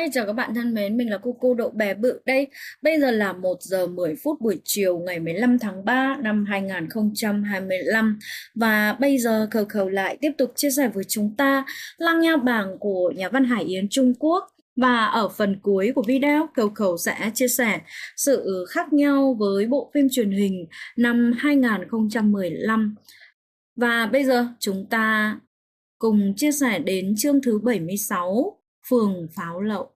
Hi, chào các bạn thân mến, mình là cô Đậu Bé Bự đây. Bây giờ là 1 giờ 10 phút buổi chiều ngày 15 tháng 3 năm 2025. Và bây giờ Khẩu Khẩu lại tiếp tục chia sẻ với chúng ta Lăng Nha Bảng của nhà văn Hải Yến Trung Quốc. Và ở phần cuối của video, Khẩu Khẩu sẽ chia sẻ sự khác nhau với bộ phim truyền hình năm 2015. Và bây giờ chúng ta cùng chia sẻ đến chương thứ 76, Phường Pháo Lậu.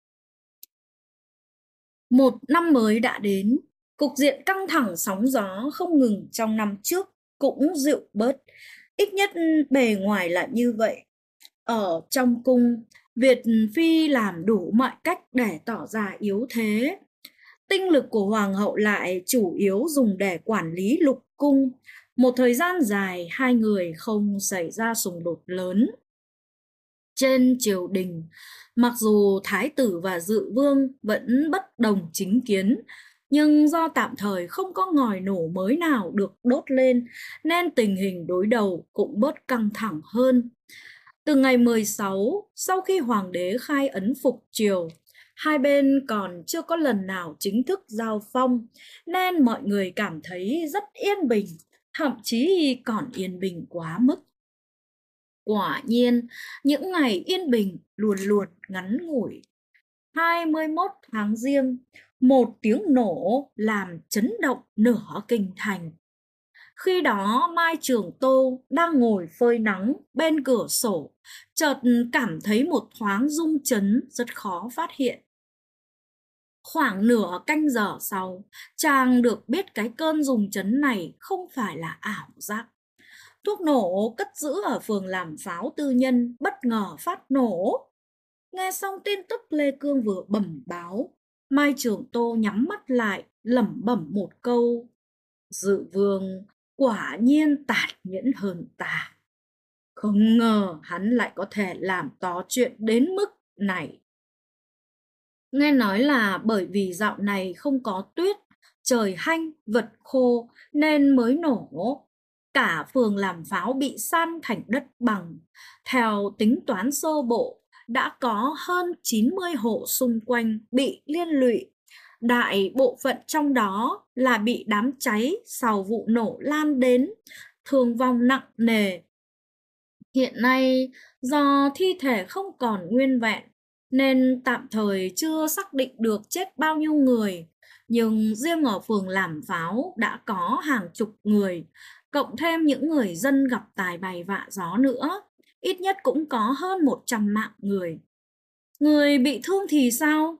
Một năm mới đã đến, cục diện căng thẳng sóng gió không ngừng trong năm trước cũng dịu bớt, ít nhất bề ngoài là như vậy. Ở trong cung, Việt Phi làm đủ mọi cách để tỏ ra yếu thế. Tinh lực của hoàng hậu lại chủ yếu dùng để quản lý lục cung. Một thời gian dài hai người không xảy ra xung đột lớn. Trên triều đình, mặc dù thái tử và dự vương vẫn bất đồng chính kiến, nhưng do tạm thời không có ngòi nổ mới nào được đốt lên, nên tình hình đối đầu cũng bớt căng thẳng hơn. Từ ngày 16, sau khi hoàng đế khai ấn phục triều, hai bên còn chưa có lần nào chính thức giao phong, nên mọi người cảm thấy rất yên bình, thậm chí còn yên bình quá mức. Quả nhiên, những ngày yên bình luồn luột ngắn ngủi. 21 tháng Giêng, một tiếng nổ làm chấn động nửa kinh thành. Khi đó Mai Trường Tô đang ngồi phơi nắng bên cửa sổ, chợt cảm thấy một thoáng rung chấn rất khó phát hiện. Khoảng nửa canh giờ sau, chàng được biết cái cơn rung chấn này không phải là ảo giác. Thuốc nổ cất giữ ở phường làm pháo tư nhân bất ngờ phát nổ. Nghe xong tin tức Lê Cương vừa bẩm báo, Mai Trường Tô nhắm mắt lại, lẩm bẩm một câu: Dự vương quả nhiên tàn nhẫn hơn ta. Không ngờ hắn lại có thể làm to chuyện đến mức này. Nghe nói là bởi vì dạo này không có tuyết, trời hanh, vật khô nên mới nổ. Cả phường làm pháo bị san thành đất bằng. Theo tính toán sơ bộ, đã có hơn 90 hộ xung quanh bị liên lụy. Đại bộ phận trong đó là bị đám cháy sau vụ nổ lan đến, thương vong nặng nề. Hiện nay, do thi thể không còn nguyên vẹn, nên tạm thời chưa xác định được chết bao nhiêu người. Nhưng riêng ở phường làm pháo đã có hàng chục người, cộng thêm những người dân gặp tài bày vạ gió nữa, ít nhất cũng có hơn 100 mạng người. Người bị thương thì sao?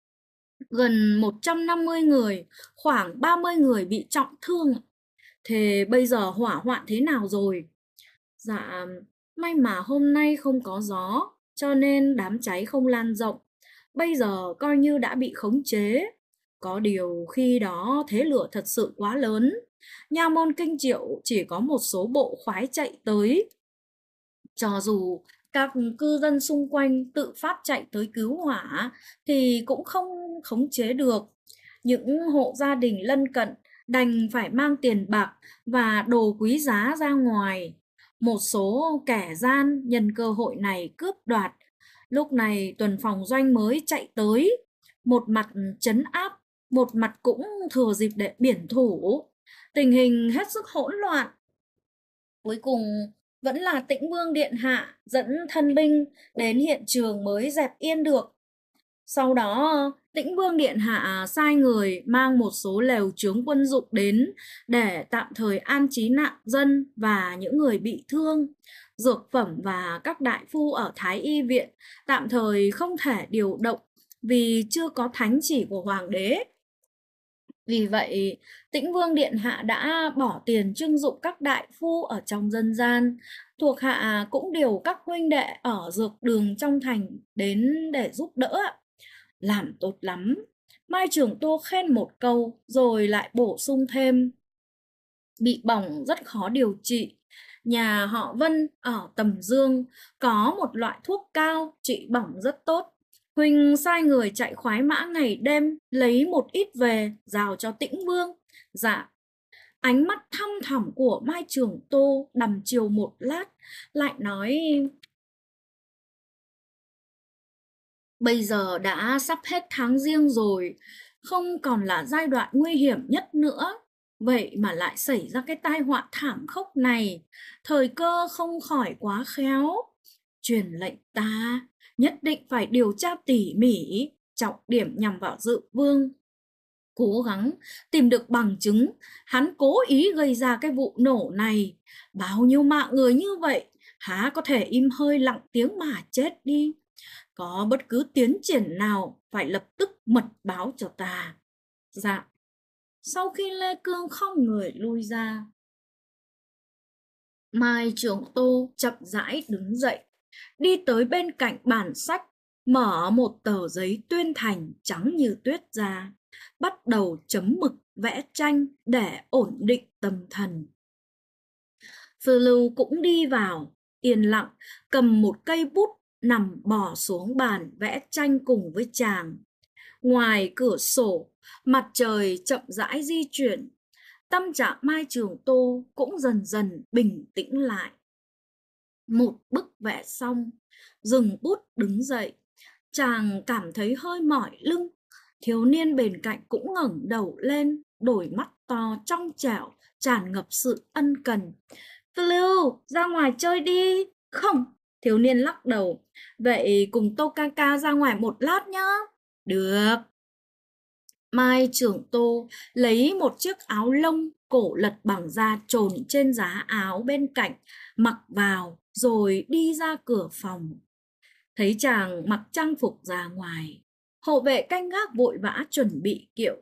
Gần 150 người, khoảng 30 người bị trọng thương. Thế bây giờ hỏa hoạn thế nào rồi? Dạ, may mà hôm nay không có gió, cho nên đám cháy không lan rộng. Bây giờ coi như đã bị khống chế. Có điều khi đó thế lửa thật sự quá lớn. Nha môn Kinh Triệu chỉ có một số bộ khoái chạy tới. Cho dù các cư dân xung quanh tự phát chạy tới cứu hỏa thì cũng không khống chế được. Những hộ gia đình lân cận đành phải mang tiền bạc và đồ quý giá ra ngoài. Một số kẻ gian nhân cơ hội này cướp đoạt. Lúc này tuần phòng doanh mới chạy tới, một mặt trấn áp, một mặt cũng thừa dịp để biển thủ. Tình hình hết sức hỗn loạn. Cuối cùng vẫn là Tĩnh Vương Điện Hạ dẫn thân binh đến hiện trường mới dẹp yên được. Sau đó, Tĩnh Vương Điện Hạ sai người mang một số lều chướng quân dụng đến để tạm thời an trí nạn dân và những người bị thương. Dược phẩm và các đại phu ở Thái Y Viện tạm thời không thể điều động vì chưa có thánh chỉ của Hoàng đế. Vì vậy, Tĩnh Vương Điện Hạ đã bỏ tiền trưng dụng các đại phu ở trong dân gian. Thuộc hạ cũng điều các huynh đệ ở dược đường trong thành đến để giúp đỡ. Làm tốt lắm. Mai Trường Tô khen một câu rồi lại bổ sung thêm: bị bỏng rất khó điều trị. Nhà họ Vân ở Tầm Dương có một loại thuốc cao trị bỏng rất tốt. Huỳnh sai người chạy khoái mã ngày đêm lấy một ít về giao cho Tĩnh Vương. Dạ. Ánh mắt thăm thẳm của Mai Trường Tô đăm chiều một lát, lại nói: Bây giờ đã sắp hết tháng Giêng rồi, không còn là giai đoạn nguy hiểm nhất nữa. Vậy mà lại xảy ra cái tai họa thảm khốc này, thời cơ không khỏi quá khéo. Truyền lệnh ta nhất định phải điều tra tỉ mỉ, trọng điểm nhằm vào Dự Vương. Cố gắng tìm được bằng chứng hắn cố ý gây ra cái vụ nổ này. Bao nhiêu mạng người như vậy, há có thể im hơi lặng tiếng mà chết đi. Có bất cứ tiến triển nào phải lập tức mật báo cho ta. Dạ. Sau khi Lê Cương không người lui ra, Mai Trường Tô chậm rãi đứng dậy, đi tới bên cạnh bàn sách, mở một tờ giấy tuyên thành trắng như tuyết ra, bắt đầu chấm mực vẽ tranh để ổn định tâm thần. Sư Lưu cũng đi vào, yên lặng, cầm một cây bút nằm bò xuống bàn vẽ tranh cùng với chàng. Ngoài cửa sổ, mặt trời chậm rãi di chuyển, tâm trạng Mai Trường Tô cũng dần dần bình tĩnh lại. Một bức vẽ xong, dừng bút đứng dậy, chàng cảm thấy hơi mỏi lưng. Thiếu niên bên cạnh cũng ngẩng đầu lên, đôi mắt to trong trẻo, tràn ngập sự ân cần. Tư Lưu, ra ngoài chơi đi. Không, thiếu niên lắc đầu. Vậy cùng Tô ca ca ra ngoài một lát nhá. Được. Mai Trường Tô lấy một chiếc áo lông cổ lật bằng da trồn trên giá áo bên cạnh, mặc vào rồi đi ra cửa phòng. Thấy chàng mặc trang phục ra ngoài, hộ vệ canh gác vội vã chuẩn bị kiệu.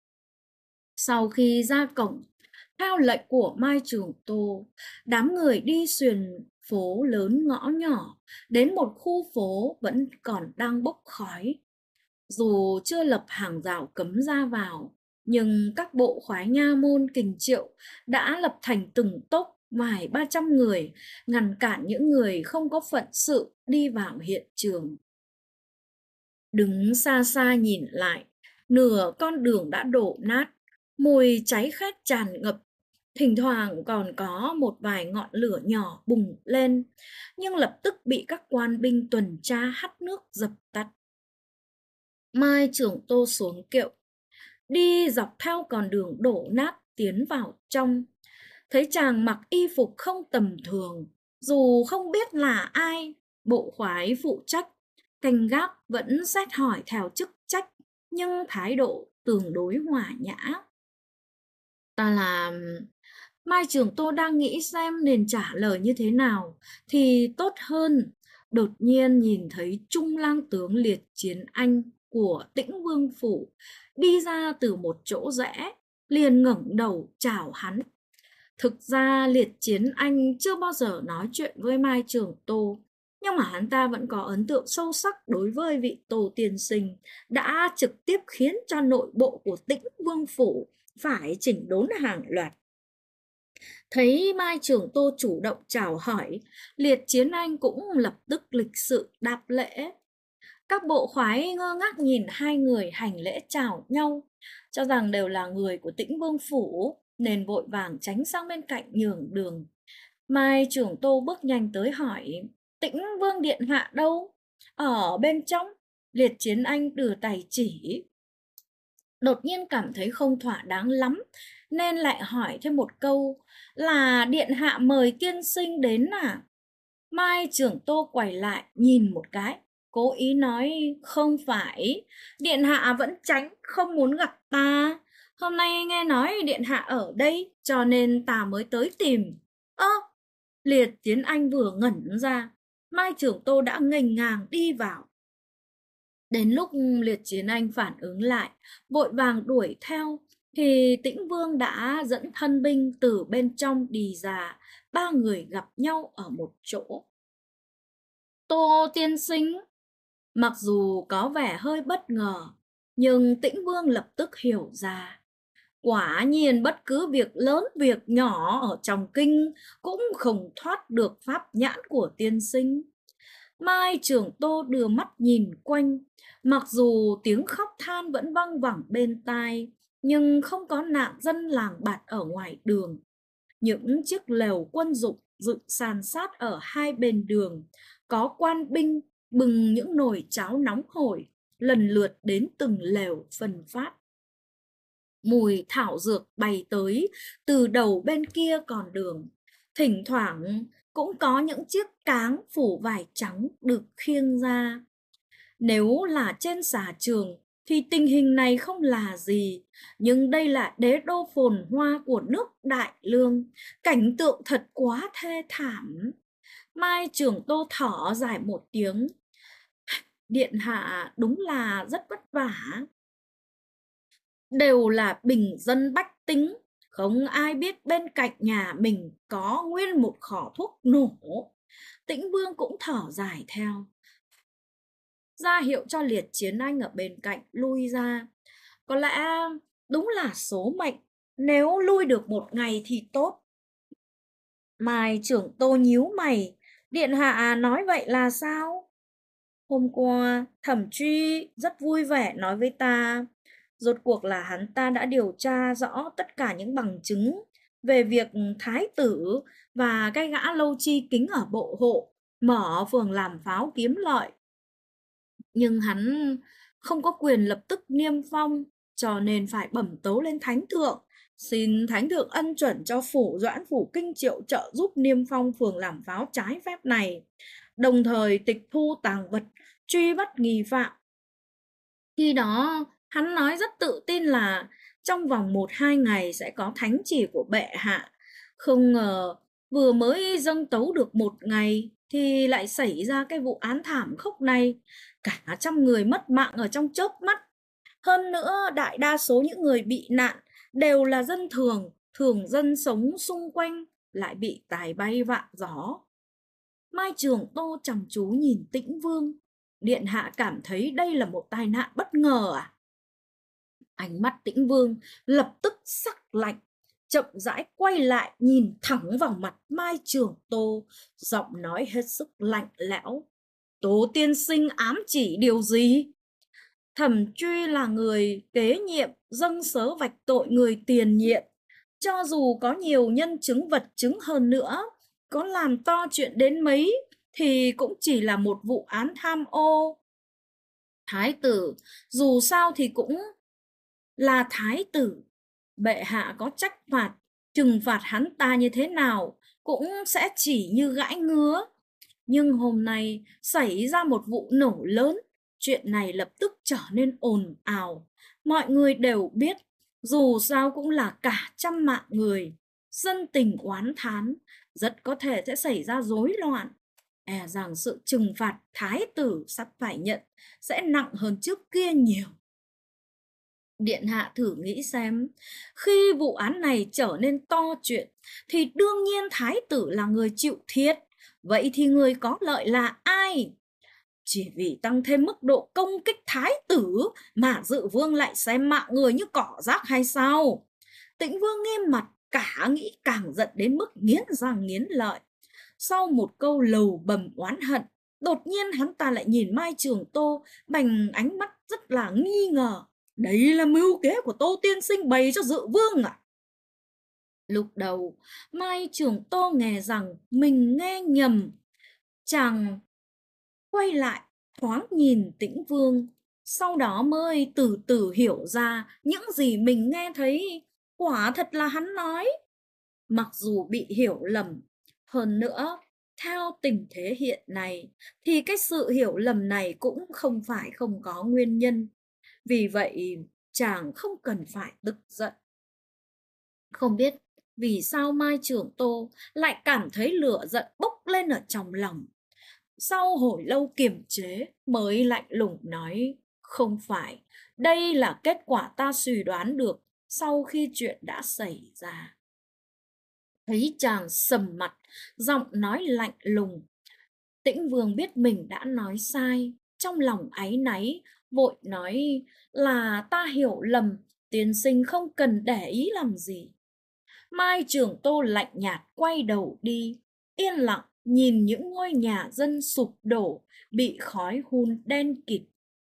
Sau khi ra cổng, theo lệnh của Mai Trường Tô, đám người đi xuyên phố lớn ngõ nhỏ, đến một khu phố vẫn còn đang bốc khói. Dù chưa lập hàng rào cấm ra vào, nhưng các bộ khoái nha môn kình triệu đã lập thành từng tốp vài 300 người, ngăn cản những người không có phận sự đi vào hiện trường. Đứng xa xa nhìn lại, nửa con đường đã đổ nát, mùi cháy khét tràn ngập. Thỉnh thoảng còn có một vài ngọn lửa nhỏ bùng lên, nhưng lập tức bị các quan binh tuần tra hắt nước dập tắt. Mai Trường Tô xuống kiệu, đi dọc theo con đường đổ nát tiến vào trong. Thấy chàng mặc y phục không tầm thường, dù không biết là ai, bộ khoái phụ trách, canh gác vẫn xét hỏi theo chức trách, nhưng thái độ tương đối hòa nhã. Ta là... Mai Trường Tô đang nghĩ xem nên trả lời như thế nào thì tốt hơn. Đột nhiên nhìn thấy Trung lang tướng Liệt Chiến Anh của Tĩnh Vương Phủ đi ra từ một chỗ rẽ, liền ngẩng đầu chào hắn. Thực ra Liệt Chiến Anh chưa bao giờ nói chuyện với Mai Trường Tô, nhưng mà hắn ta vẫn có ấn tượng sâu sắc đối với vị Tô tiên sinh đã trực tiếp khiến cho nội bộ của Tĩnh Vương Phủ phải chỉnh đốn hàng loạt. Thấy Mai Trường Tô chủ động chào hỏi, Liệt Chiến Anh cũng lập tức lịch sự đáp lễ. Các bộ khoái ngơ ngác nhìn hai người hành lễ chào nhau, cho rằng đều là người của Tĩnh Vương Phủ, nên vội vàng tránh sang bên cạnh nhường đường. Mai Trường Tô bước nhanh tới hỏi, Tĩnh Vương điện hạ đâu? Ở bên trong. Liệt Chiến Anh đưa tay chỉ. Đột nhiên cảm thấy không thỏa đáng lắm, nên lại hỏi thêm một câu, là điện hạ mời tiên sinh đến à? Mai Trường Tô quay lại nhìn một cái, cố ý nói, không phải, điện hạ vẫn tránh, không muốn gặp ta. Hôm nay nghe nói điện hạ ở đây, cho nên ta mới tới tìm. Liệt Chiến Anh vừa ngẩn ra, Mai Trường Tô đã nghênh ngang đi vào. Đến lúc Liệt Chiến Anh phản ứng lại, vội vàng đuổi theo, thì Tĩnh Vương đã dẫn thân binh từ bên trong đi ra, ba người gặp nhau ở một chỗ. Tô tiên sinh. Mặc dù có vẻ hơi bất ngờ, nhưng Tĩnh Vương lập tức hiểu ra. Quả nhiên bất cứ việc lớn việc nhỏ ở trong kinh cũng không thoát được pháp nhãn của tiên sinh. Mai Trường Tô đưa mắt nhìn quanh, mặc dù tiếng khóc than vẫn văng vẳng bên tai, nhưng không có nạn dân làng bạt ở ngoài đường. Những chiếc lều quân dụng dựng san sát ở hai bên đường, có quan binh bưng những nồi cháo nóng hổi, lần lượt đến từng lều phân phát. Mùi thảo dược bay tới từ đầu bên kia con đường. Thỉnh thoảng cũng có những chiếc cáng phủ vải trắng được khiêng ra. Nếu là trên xã trường thì tình hình này không là gì, nhưng đây là đế đô phồn hoa của nước Đại Lương, cảnh tượng thật quá thê thảm. Mai Trường Tô thở dài một tiếng. Điện hạ đúng là rất vất vả. Đều là bình dân bách tính, không ai biết bên cạnh nhà mình có nguyên một kho thuốc nổ. Tĩnh Vương cũng thở dài theo, ra hiệu cho Liệt Chiến Anh ở bên cạnh lui ra. Có lẽ đúng là số mệnh, nếu lui được một ngày thì tốt. Mai Trưởng Tô nhíu mày, điện hạ nói vậy là sao? Hôm qua Thẩm Truy rất vui vẻ nói với ta, rốt cuộc là hắn ta đã điều tra rõ tất cả những bằng chứng về việc thái tử và cái gã Lâu Chi Kính ở bộ hộ mở phường làm pháo kiếm lợi. Nhưng hắn không có quyền lập tức niêm phong, cho nên phải bẩm tấu lên thánh thượng, xin thánh thượng ân chuẩn cho phủ Doãn phủ Kinh Triệu trợ giúp niêm phong phường làm pháo trái phép này, đồng thời tịch thu tàng vật, truy bắt nghi phạm. Khi đó hắn nói rất tự tin là trong vòng 1-2 ngày sẽ có thánh chỉ của bệ hạ. Không ngờ vừa mới dâng tấu được 1 ngày thì lại xảy ra cái vụ án thảm khốc này. Cả trăm người mất mạng ở trong chớp mắt. Hơn nữa đại đa số những người bị nạn đều là dân thường, thường dân sống xung quanh lại bị tài bay vạ gió. Mai Trường Tô chăm chú nhìn Tĩnh Vương. Điện hạ cảm thấy đây là một tai nạn bất ngờ à? Ánh mắt Tĩnh Vương lập tức sắc lạnh, chậm rãi quay lại nhìn thẳng vào mặt Mai Trường Tô, giọng nói hết sức lạnh lẽo. Tố tiên sinh ám chỉ điều gì? Thẩm Truy là người kế nhiệm dâng sớ vạch tội người tiền nhiệm. Cho dù có nhiều nhân chứng vật chứng hơn nữa, có làm to chuyện đến mấy, thì cũng chỉ là một vụ án tham ô. Thái tử, dù sao thì cũng là thái tử. Bệ hạ có trách phạt, trừng phạt hắn ta như thế nào, cũng sẽ chỉ như gãi ngứa. Nhưng hôm nay xảy ra một vụ nổ lớn, chuyện này lập tức trở nên ồn ào. Mọi người đều biết, dù sao cũng là cả trăm mạng người. Dân tình oán thán, rất có thể sẽ xảy ra rối loạn. E rằng sự trừng phạt thái tử sắp phải nhận sẽ nặng hơn trước kia nhiều. Điện hạ thử nghĩ xem, khi vụ án này trở nên to chuyện, thì đương nhiên thái tử là người chịu thiệt. Vậy thì người có lợi là ai? Chỉ vì tăng thêm mức độ công kích thái tử mà Dự Vương lại xem mạng người như cỏ rác hay sao? Tĩnh Vương nghiêm mặt, cả nghĩ càng giận đến mức nghiến răng nghiến lợi. Sau một câu lầu bầm oán hận, đột nhiên hắn ta lại nhìn Mai Trường Tô bằng ánh mắt rất là nghi ngờ. Đấy là mưu kế của Tô tiên sinh bày cho Dự Vương à? Lúc đầu Mai Trường Tô nghe rằng mình nghe nhầm. Chàng quay lại thoáng nhìn Tĩnh Vương, sau đó mới từ từ hiểu ra những gì mình nghe thấy quả thật là hắn nói. Mặc dù bị hiểu lầm, hơn nữa theo tình thế hiện nay thì cái sự hiểu lầm này cũng không phải không có nguyên nhân. Vì vậy chàng không cần phải tức giận. Không biết vì sao Mai Trường Tô lại cảm thấy lửa giận bốc lên ở trong lòng. Sau hồi lâu kiềm chế mới lạnh lùng nói, không phải, đây là kết quả ta suy đoán được sau khi chuyện đã xảy ra. Thấy chàng sầm mặt, giọng nói lạnh lùng. Tĩnh Vương biết mình đã nói sai, trong lòng áy náy, vội nói là ta hiểu lầm, tiên sinh không cần để ý làm gì. Mai Trường Tô lạnh nhạt quay đầu đi, yên lặng nhìn những ngôi nhà dân sụp đổ, bị khói hun đen kịt.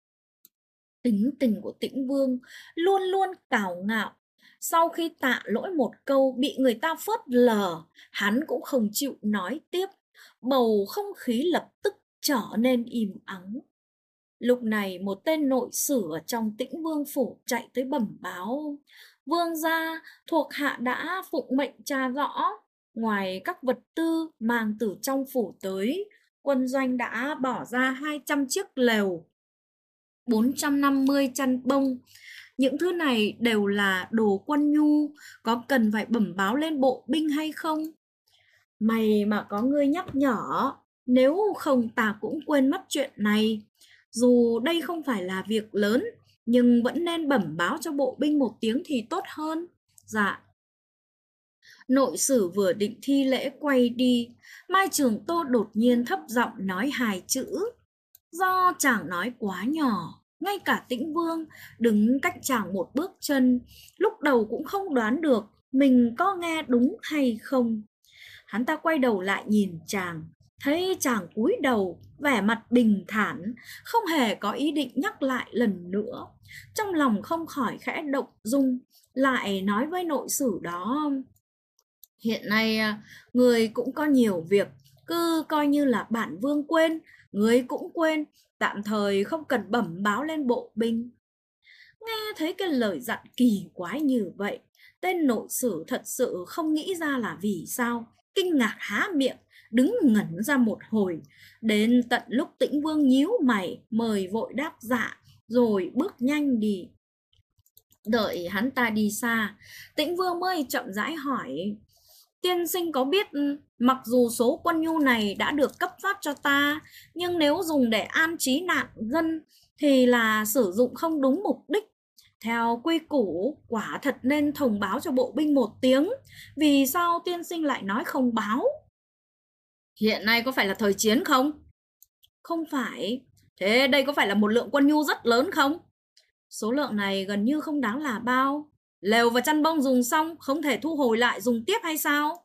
Tính tình của Tĩnh Vương luôn luôn cào ngạo. Sau khi tạ lỗi một câu bị người ta phớt lờ, hắn cũng không chịu nói tiếp. Bầu không khí lập tức trở nên im ắng. Lúc này một tên nội sử ở trong Tĩnh Vương phủ chạy tới bẩm báo: Vương gia, thuộc hạ đã phụng mệnh tra rõ, ngoài các vật tư mang từ trong phủ tới, quân doanh đã bỏ ra 200 chiếc lều, 450 chăn bông. Những thứ này đều là đồ quân nhu, có cần phải bẩm báo lên bộ binh hay không? May mà có ngươi nhắc nhở, nếu không ta cũng quên mất chuyện này. Dù đây không phải là việc lớn, nhưng vẫn nên bẩm báo cho bộ binh một tiếng thì tốt hơn. Dạ. Nội sử vừa định thi lễ quay đi, Mai Trường Tô đột nhiên thấp giọng nói hai chữ. Do chàng nói quá nhỏ, ngay cả Tĩnh Vương đứng cách chàng một bước chân, lúc đầu cũng không đoán được mình có nghe đúng hay không. Hắn ta quay đầu lại nhìn chàng, thấy chàng cúi đầu, vẻ mặt bình thản, không hề có ý định nhắc lại lần nữa. Trong lòng không khỏi khẽ động dung, lại nói với nội sử đó: Hiện nay người cũng có nhiều việc, cứ coi như là bản vương quên, người cũng quên, tạm thời không cần bẩm báo lên bộ binh. Nghe thấy cái lời dặn kỳ quái như vậy, tên nội sử thật sự không nghĩ ra là vì sao, kinh ngạc há miệng, đứng ngẩn ra một hồi, đến tận lúc Tĩnh Vương nhíu mày mời vội đáp dạ, rồi bước nhanh đi. Đợi hắn ta đi xa, Tĩnh Vương mới chậm rãi hỏi: Tiên sinh có biết mặc dù số quân nhu này đã được cấp phát cho ta, nhưng nếu dùng để an trí nạn dân thì là sử dụng không đúng mục đích. Theo quy củ, quả thật nên thông báo cho bộ binh một tiếng. Vì sao tiên sinh lại nói không báo? Hiện nay có phải là thời chiến không? Không phải. Thế đây có phải là một lượng quân nhu rất lớn không? Số lượng này gần như không đáng là bao. Lều và chăn bông dùng xong không thể thu hồi lại dùng tiếp hay sao?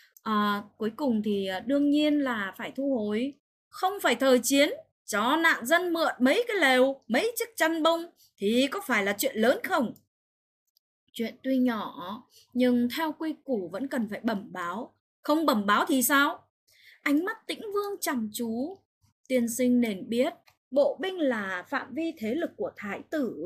Cuối cùng thì đương nhiên là phải thu hồi. Không phải thời chiến, cho nạn dân mượn mấy cái lều, mấy chiếc chăn bông thì có phải là chuyện lớn không? Chuyện tuy nhỏ, nhưng theo quy củ vẫn cần phải bẩm báo. Không bẩm báo thì sao? Ánh mắt Tĩnh Vương chăm chú. Tiên sinh nên biết, bộ binh là phạm vi thế lực của thái tử.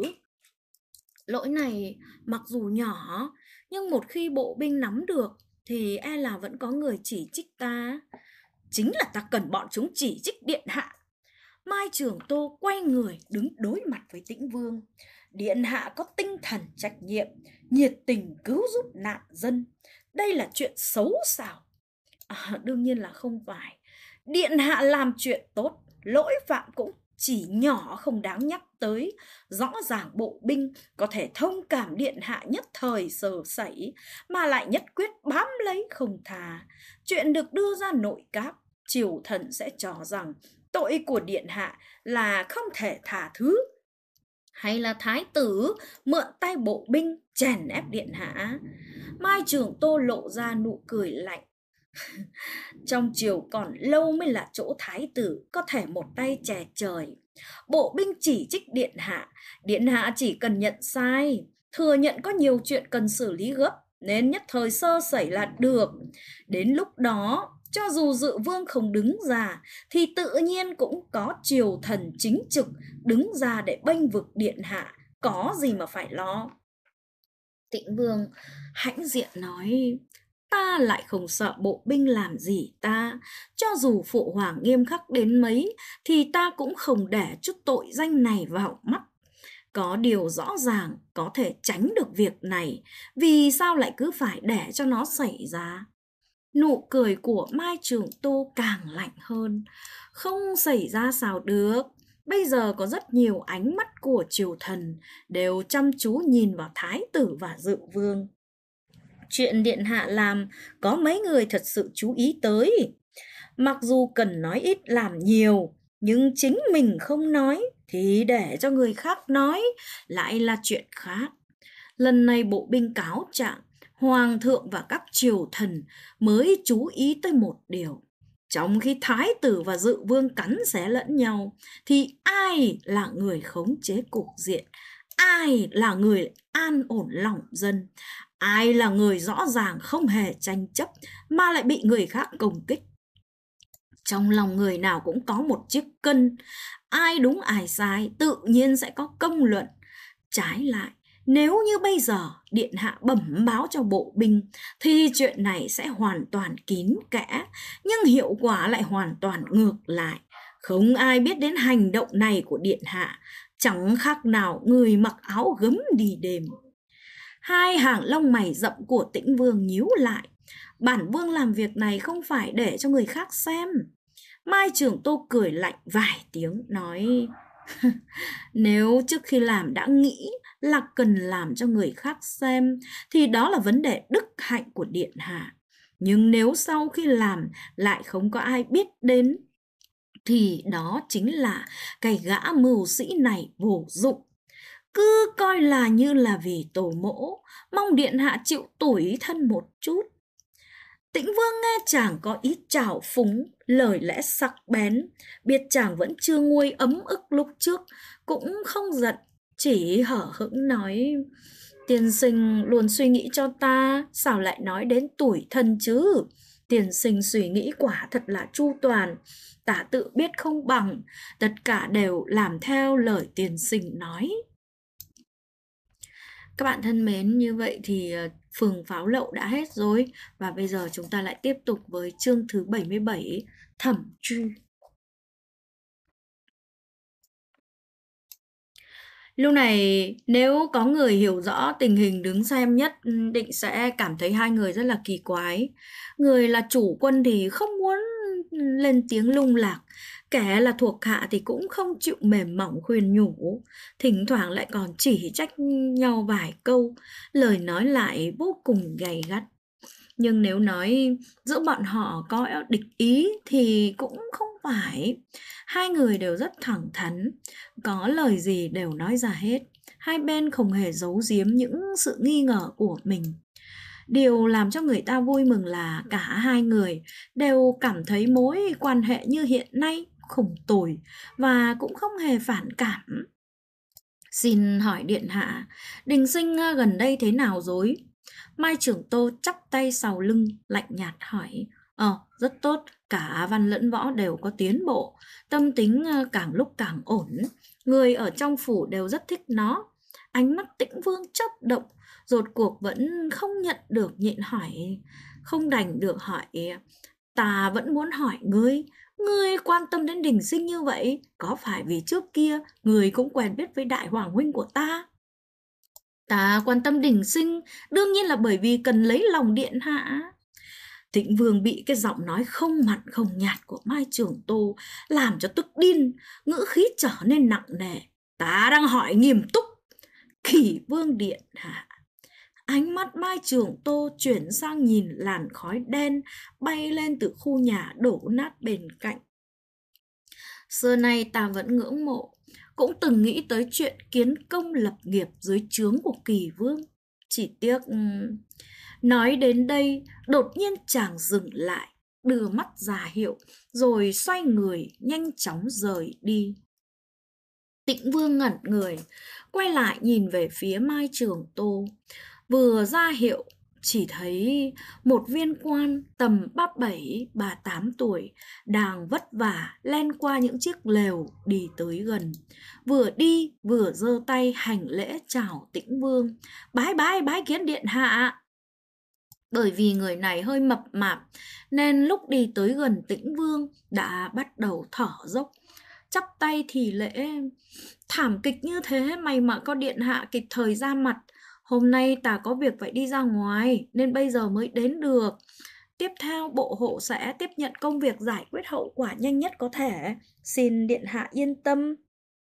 Lỗi này mặc dù nhỏ, nhưng một khi bộ binh nắm được thì e là vẫn có người chỉ trích ta. Chính là ta cần bọn chúng chỉ trích điện hạ. Mai Trường Tô quay người đứng đối mặt với Tĩnh Vương. Điện hạ có tinh thần trách nhiệm, nhiệt tình cứu giúp nạn dân. Đây là chuyện xấu sao? Đương nhiên là không phải. Điện hạ làm chuyện tốt, lỗi phạm cũng chỉ nhỏ không đáng nhắc tới. Rõ ràng bộ binh có thể thông cảm điện hạ nhất thời sơ sẩy, mà lại nhất quyết bám lấy không tha. Chuyện được đưa ra nội các, triều thần sẽ cho rằng tội của điện hạ là không thể tha thứ. Hay là thái tử mượn tay bộ binh chèn ép điện hạ? Mai Trường Tô lộ ra nụ cười lạnh. Trong triều còn lâu mới là chỗ thái tử có thể một tay chè trời. Bộ binh chỉ trích điện hạ chỉ cần nhận sai, thừa nhận có nhiều chuyện cần xử lý gấp nên nhất thời sơ sẩy là được. Đến lúc đó, cho dù dự vương không đứng ra thì tự nhiên cũng có triều thần chính trực đứng ra để bênh vực điện hạ, có gì mà phải lo. Tĩnh Vương hãnh diện nói: Ta lại không sợ bộ binh làm gì ta. Cho dù phụ hoàng nghiêm khắc đến mấy thì ta cũng không để chút tội danh này vào mắt. Có điều rõ ràng có thể tránh được việc này, vì sao lại cứ phải để cho nó xảy ra? Nụ cười của Mai Trường Tô càng lạnh hơn. Không xảy ra sao được. Bây giờ có rất nhiều ánh mắt của triều thần đều chăm chú nhìn vào thái tử và dự vương. Chuyện điện hạ làm có mấy người thật sự chú ý tới. Mặc dù cần nói ít làm nhiều, nhưng chính mình không nói thì để cho người khác nói lại là chuyện khác. Lần này bộ binh cáo trạng, hoàng thượng và các triều thần mới chú ý tới một điều. Trong khi thái tử và dự vương cắn xé lẫn nhau thì ai là người khống chế cục diện, ai là người an ổn lòng dân, ai là người rõ ràng không hề tranh chấp mà lại bị người khác công kích. Trong lòng người nào cũng có một chiếc cân, ai đúng ai sai tự nhiên sẽ có công luận. Trái lại, nếu như bây giờ điện hạ bẩm báo cho bộ binh thì chuyện này sẽ hoàn toàn kín kẽ, nhưng hiệu quả lại hoàn toàn ngược lại. Không ai biết đến hành động này của điện hạ, chẳng khác nào người mặc áo gấm đi đêm. Hai hàng lông mày rậm của Tĩnh Vương nhíu lại. Bản vương làm việc này không phải để cho người khác xem. Mai Trường Tô cười lạnh vài tiếng nói: Nếu trước khi làm đã nghĩ là cần làm cho người khác xem thì đó là vấn đề đức hạnh của điện hạ. Nhưng nếu sau khi làm lại không có ai biết đến thì đó chính là cái gã mưu sĩ này vô dụng. Cứ coi là như là vì tổ mẫu, mong điện hạ chịu tủi thân một chút. Tĩnh Vương nghe chàng có ý trào phúng, lời lẽ sắc bén, biết chàng vẫn chưa nguôi ấm ức lúc trước, cũng không giận, chỉ hở hững nói: Tiên sinh luôn suy nghĩ cho ta, sao lại nói đến tủi thân chứ? Tiên sinh suy nghĩ quả thật là chu toàn, ta tự biết không bằng, tất cả đều làm theo lời tiên sinh nói. Các bạn thân mến, như vậy thì phường pháo lậu đã hết rồi. Và bây giờ chúng ta lại tiếp tục với chương thứ 77, thẩm truy. Lúc này nếu có người hiểu rõ tình hình đứng xem nhất định sẽ cảm thấy hai người rất là kỳ quái. Người là chủ quân thì không muốn lên tiếng lung lạc, kẻ là thuộc hạ thì cũng không chịu mềm mỏng khuyên nhủ, thỉnh thoảng lại còn chỉ trách nhau vài câu, lời nói lại vô cùng gay gắt. Nhưng nếu nói giữa bọn họ có địch ý thì cũng không phải. Hai người đều rất thẳng thắn, có lời gì đều nói ra hết. Hai bên không hề giấu giếm những sự nghi ngờ của mình. Điều làm cho người ta vui mừng là cả hai người đều cảm thấy mối quan hệ như hiện nay không tồi và cũng không hề phản cảm. Xin hỏi điện hạ, Đình Sinh gần đây thế nào rồi? Mai Trưởng Tô chắp tay sau lưng, lạnh nhạt hỏi. Rất tốt, cả văn lẫn võ đều có tiến bộ, tâm tính càng lúc càng ổn. Người ở trong phủ đều rất thích nó. Ánh mắt Tĩnh Vương chớp động, rốt cuộc vẫn không nhận được nhịn hỏi. Không đành được hỏi, ta vẫn muốn hỏi ngươi quan tâm đến Đình Sinh như vậy, có phải vì trước kia ngươi cũng quen biết với đại hoàng huynh của ta? Ta quan tâm Đình Sinh đương nhiên là bởi vì cần lấy lòng điện hạ. Tĩnh Vương bị cái giọng nói không mặn không nhạt của Mai Trường Tô làm cho tức điên, ngữ khí trở nên nặng nề. Ta đang hỏi nghiêm túc. Kỷ Vương điện hạ. Ánh mắt Mai Trường Tô chuyển sang nhìn làn khói đen bay lên từ khu nhà đổ nát bên cạnh. Xưa nay ta vẫn ngưỡng mộ, cũng từng nghĩ tới chuyện kiến công lập nghiệp dưới trướng của Kỳ Vương. Chỉ tiếc... Nói đến đây, đột nhiên chàng dừng lại, đưa mắt ra hiệu, rồi xoay người nhanh chóng rời đi. Tĩnh Vương ngẩn người, quay lại nhìn về phía Mai Trường Tô. Vừa ra hiệu, chỉ thấy một viên quan tầm 37-38 tuổi đang vất vả len qua những chiếc lều đi tới gần. Vừa đi vừa giơ tay hành lễ chào Tĩnh Vương. Bái kiến điện hạ. Bởi vì người này hơi mập mạp nên lúc đi tới gần Tĩnh Vương đã bắt đầu thở dốc, chắp tay thì lễ. Thảm kịch như thế may mà có điện hạ kịp thời ra mặt. Hôm nay ta có việc phải đi ra ngoài nên bây giờ mới đến được. Tiếp theo bộ hộ sẽ tiếp nhận công việc giải quyết hậu quả nhanh nhất có thể. Xin điện hạ yên tâm.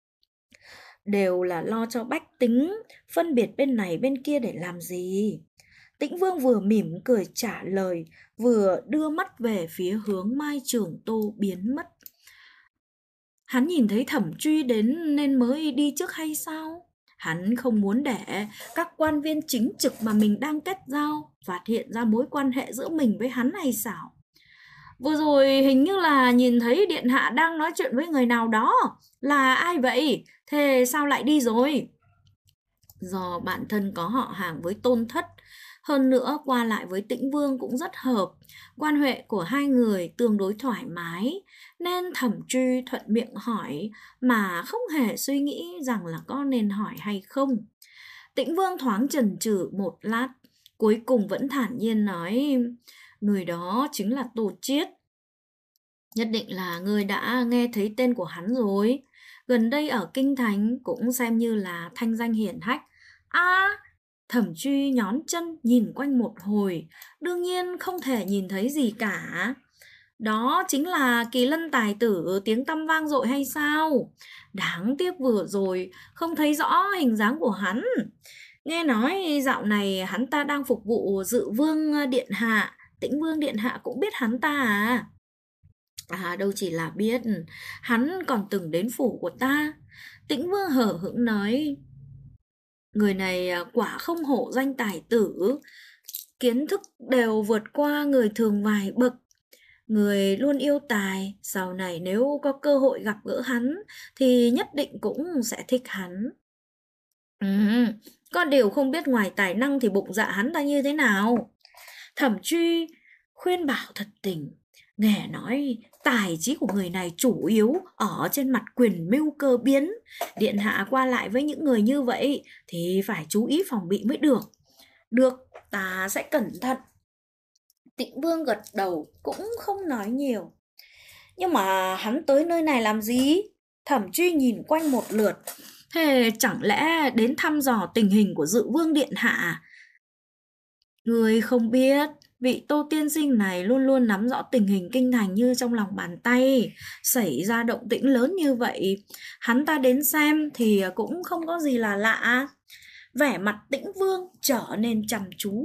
Đều là lo cho bách tính, phân biệt bên này bên kia để làm gì? Tĩnh Vương vừa mỉm cười trả lời, vừa đưa mắt về phía hướng Mai Trường Tô biến mất. Hắn nhìn thấy Thẩm Truy đến nên mới đi trước hay sao? Hắn không muốn để các quan viên chính trực mà mình đang kết giao phát hiện ra mối quan hệ giữa mình với hắn hay sao? Vừa rồi hình như là nhìn thấy điện hạ đang nói chuyện với người nào đó. Là ai vậy? Thế sao lại đi rồi? Do bạn thân có họ hàng với Tôn Thất, Hơn nữa qua lại với Tĩnh Vương cũng rất hợp, quan hệ của hai người tương đối thoải mái, nên Thẩm Truy thuận miệng hỏi mà không hề suy nghĩ rằng là có nên hỏi hay không. Tĩnh Vương thoáng chần chừ một lát, cuối cùng vẫn thản nhiên nói, người đó chính là Tô Chiết. Nhất định là ngươi đã nghe thấy tên của hắn rồi. Gần đây ở Kinh Thành cũng xem như là thanh danh hiển hách. À, Thẩm Truy nhón chân nhìn quanh một hồi, đương nhiên không thể nhìn thấy gì cả. Đó chính là Kỳ Lân tài tử tiếng tăm vang dội hay sao? Đáng tiếc vừa rồi không thấy rõ hình dáng của hắn. Nghe nói dạo này hắn ta đang phục vụ Dự Vương điện hạ, Tĩnh Vương điện hạ cũng biết hắn ta à? À đâu chỉ là biết, hắn còn từng đến phủ của ta. Tĩnh Vương hở hững nói, người này quả không hổ danh tài tử, kiến thức đều vượt qua người thường vài bậc. Người luôn yêu tài, sau này nếu có cơ hội gặp gỡ hắn thì nhất định cũng sẽ thích hắn. Ừ, có điều không biết ngoài tài năng thì bụng dạ hắn ta như thế nào. Thẩm Truy khuyên bảo thật tình, nghe nói tài trí của người này chủ yếu ở trên mặt quyền mưu cơ biến. Điện hạ qua lại với những người như vậy thì phải chú ý phòng bị mới được. Được, ta sẽ cẩn thận. Tĩnh Vương gật đầu cũng không nói nhiều. Nhưng mà hắn tới nơi này làm gì? Thẩm Truy nhìn quanh một lượt. Thế chẳng lẽ đến thăm dò tình hình của Dự Vương điện hạ? Người không biết, vị Tô tiên sinh này luôn luôn nắm rõ tình hình kinh thành như trong lòng bàn tay. Xảy ra động tĩnh lớn như vậy, hắn ta đến xem thì cũng không có gì là lạ. Vẻ mặt Tĩnh Vương trở nên chăm chú.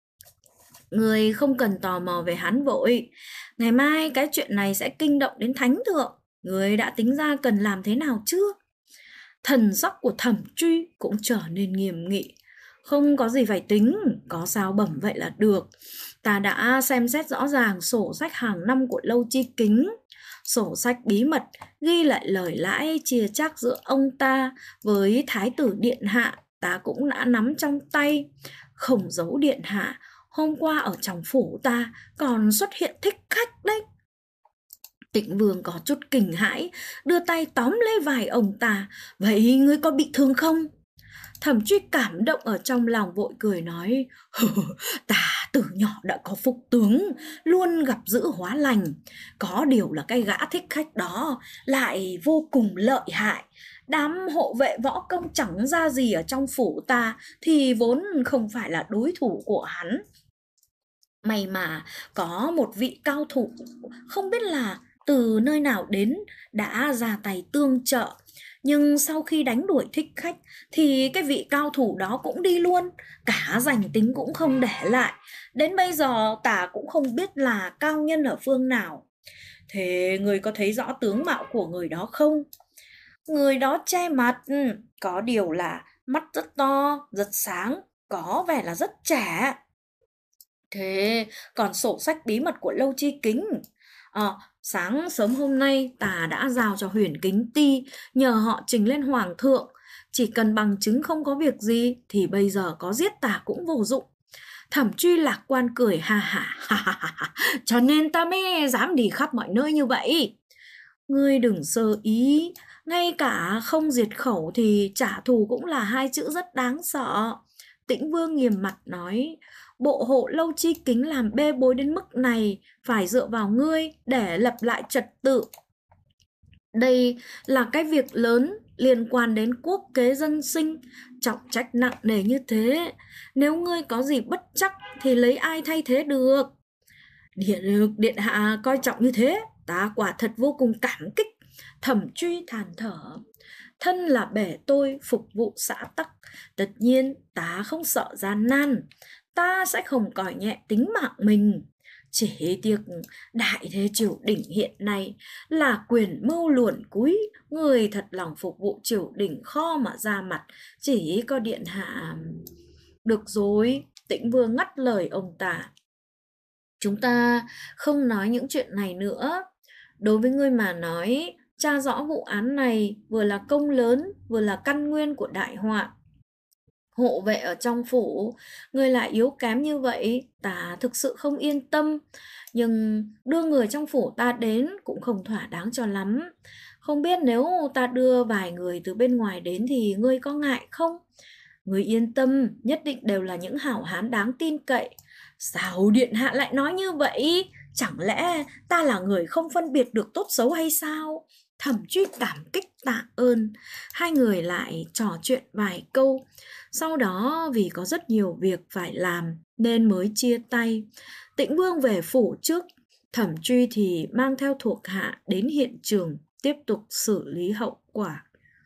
Người không cần tò mò về hắn vội. Ngày mai cái chuyện này sẽ kinh động đến thánh thượng. Người đã tính ra cần làm thế nào chưa? Thần sắc của Thẩm Truy cũng trở nên nghiêm nghị. Không có gì phải tính, có sao bẩm vậy là được. Ta đã xem xét rõ ràng sổ sách hàng năm của Lâu Chi Kính. Sổ sách bí mật ghi lại lời lãi chia chác giữa ông ta với Thái tử điện hạ, ta cũng đã nắm trong tay. Không giấu điện hạ, hôm qua ở trong phủ ta còn xuất hiện thích khách đấy. Tĩnh Vương có chút kinh hãi, đưa tay tóm lấy vai ông ta. Vậy ngươi có bị thương không? Thẩm Truy cảm động ở trong lòng vội cười nói, ta từ nhỏ đã có phúc tướng, luôn gặp dữ hóa lành. Có điều là cái gã thích khách đó lại vô cùng lợi hại. Đám hộ vệ võ công chẳng ra gì ở trong phủ ta thì vốn không phải là đối thủ của hắn. May mà có một vị cao thủ không biết là từ nơi nào đến đã ra tay tương trợ. Nhưng sau khi đánh đuổi thích khách thì cái vị cao thủ đó cũng đi luôn, cả danh tính cũng không để lại. Đến bây giờ ta cũng không biết là cao nhân ở phương nào. Thế người có thấy rõ tướng mạo của người đó không? Người đó che mặt, có điều là mắt rất to, rất sáng, có vẻ là rất trẻ. Thế còn sổ sách bí mật của Lâu Chi Kính? Sáng sớm hôm nay ta đã giao cho Huyền Kính Ti nhờ họ trình lên hoàng thượng. Chỉ cần bằng chứng không có việc gì thì bây giờ có giết ta cũng vô dụng. Thẩm Truy lạc quan cười ha ha. Cho nên ta mới dám đi khắp mọi nơi như vậy. Ngươi đừng sơ ý, ngay cả không diệt khẩu thì trả thù cũng là hai chữ rất đáng sợ. Tĩnh Vương nghiêm mặt nói, bộ hộ Lâu Chi Kính làm bê bối đến mức này, phải dựa vào ngươi để lập lại trật tự. Đây là cái việc lớn liên quan đến quốc kế dân sinh, trọng trách nặng nề như thế. Nếu ngươi có gì bất chắc thì lấy ai thay thế được? Điện hạ coi trọng như thế, ta quả thật vô cùng cảm kích. Thẩm Truy than thở. Thân là bể tôi phục vụ xã tắc, tất nhiên ta không sợ gian nan. Ta sẽ không coi nhẹ tính mạng mình. Chỉ tiếc đại thế triều đình hiện nay là quyền mưu luồn cúi, người thật lòng phục vụ triều đình khó mà ra mặt, chỉ có điện hạ. Được rồi, Tĩnh Vương ngắt lời ông ta. Chúng ta không nói những chuyện này nữa. Đối với ngươi mà nói, tra rõ vụ án này vừa là công lớn, vừa là căn nguyên của đại họa. Hộ vệ ở trong phủ, người lại yếu kém như vậy, ta thực sự không yên tâm. Nhưng đưa người trong phủ ta đến cũng không thỏa đáng cho lắm. Không biết nếu ta đưa vài người từ bên ngoài đến thì ngươi có ngại không? Ngươi yên tâm, nhất định đều là những hảo hán đáng tin cậy. Sao điện hạ lại nói như vậy? Chẳng lẽ ta là người không phân biệt được tốt xấu hay sao? Thẩm Truy cảm kích tạ ơn. Hai người lại trò chuyện vài câu. Sau đó vì có rất nhiều việc phải làm nên mới chia tay. Tĩnh Vương về phủ trước, Thẩm Truy thì mang theo thuộc hạ đến hiện trường tiếp tục xử lý hậu quả.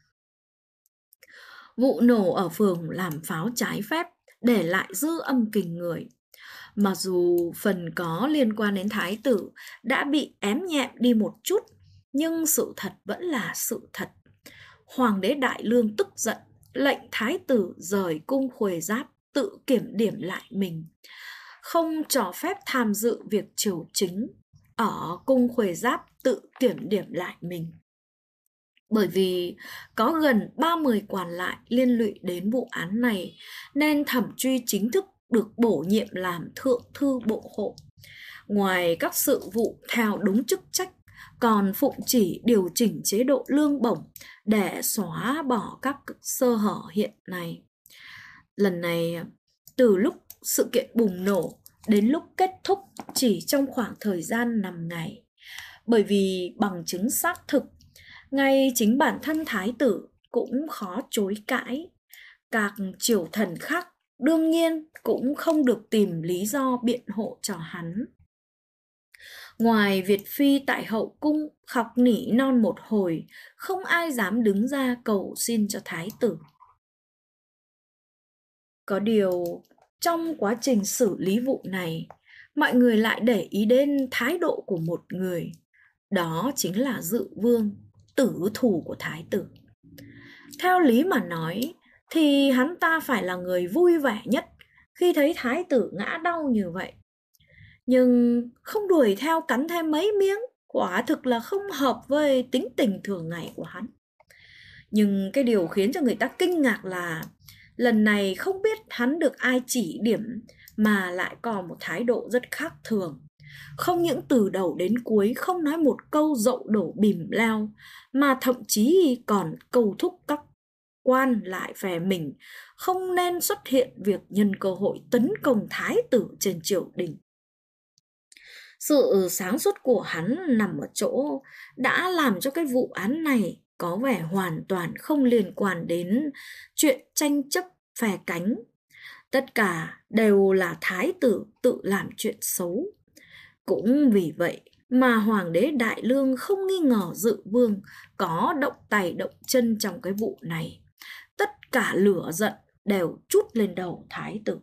Vụ nổ ở phường làm pháo trái phép để lại dư âm kinh người. Mặc dù phần có liên quan đến thái tử đã bị ém nhẹm đi một chút, nhưng sự thật vẫn là sự thật. Hoàng đế Đại Lương tức giận, lệnh thái tử rời cung Khuê Giáp tự kiểm điểm lại mình, không cho phép tham dự việc triều chính ở cung Khuê Giáp tự kiểm điểm lại mình. Bởi vì có gần 30 quan lại liên lụy đến vụ án này, nên Thẩm Truy chính thức được bổ nhiệm làm thượng thư bộ hộ. Ngoài các sự vụ theo đúng chức trách, còn phụng chỉ điều chỉnh chế độ lương bổng để xóa bỏ các sơ hở hiện nay. Lần này, từ lúc sự kiện bùng nổ đến lúc kết thúc chỉ trong khoảng thời gian 5 ngày. Bởi vì bằng chứng xác thực, ngay chính bản thân thái tử cũng khó chối cãi. Các triều thần khác đương nhiên cũng không được tìm lý do biện hộ cho hắn. Ngoài Việt Phi tại hậu cung khóc nỉ non một hồi, không ai dám đứng ra cầu xin cho thái tử. Có điều, trong quá trình xử lý vụ này, mọi người lại để ý đến thái độ của một người. Đó chính là Dự Vương, tử thủ của thái tử. Theo lý mà nói, thì hắn ta phải là người vui vẻ nhất khi thấy thái tử ngã đau như vậy. Nhưng không đuổi theo cắn thêm mấy miếng, quả thực là không hợp với tính tình thường ngày của hắn. Nhưng cái điều khiến cho người ta kinh ngạc là lần này không biết hắn được ai chỉ điểm mà lại có một thái độ rất khác thường. Không những từ đầu đến cuối không nói một câu dậu đổ bìm leo, mà thậm chí còn câu thúc các quan lại phe mình không nên xuất hiện việc nhân cơ hội tấn công thái tử trên triều đình. Sự sáng suốt của hắn nằm ở chỗ đã làm cho cái vụ án này có vẻ hoàn toàn không liên quan đến chuyện tranh chấp phe cánh. Tất cả đều là thái tử tự làm chuyện xấu. Cũng vì vậy mà Hoàng đế Đại Lương không nghi ngờ Dự Vương có động tay động chân trong cái vụ này. Tất cả lửa giận đều trút lên đầu thái tử.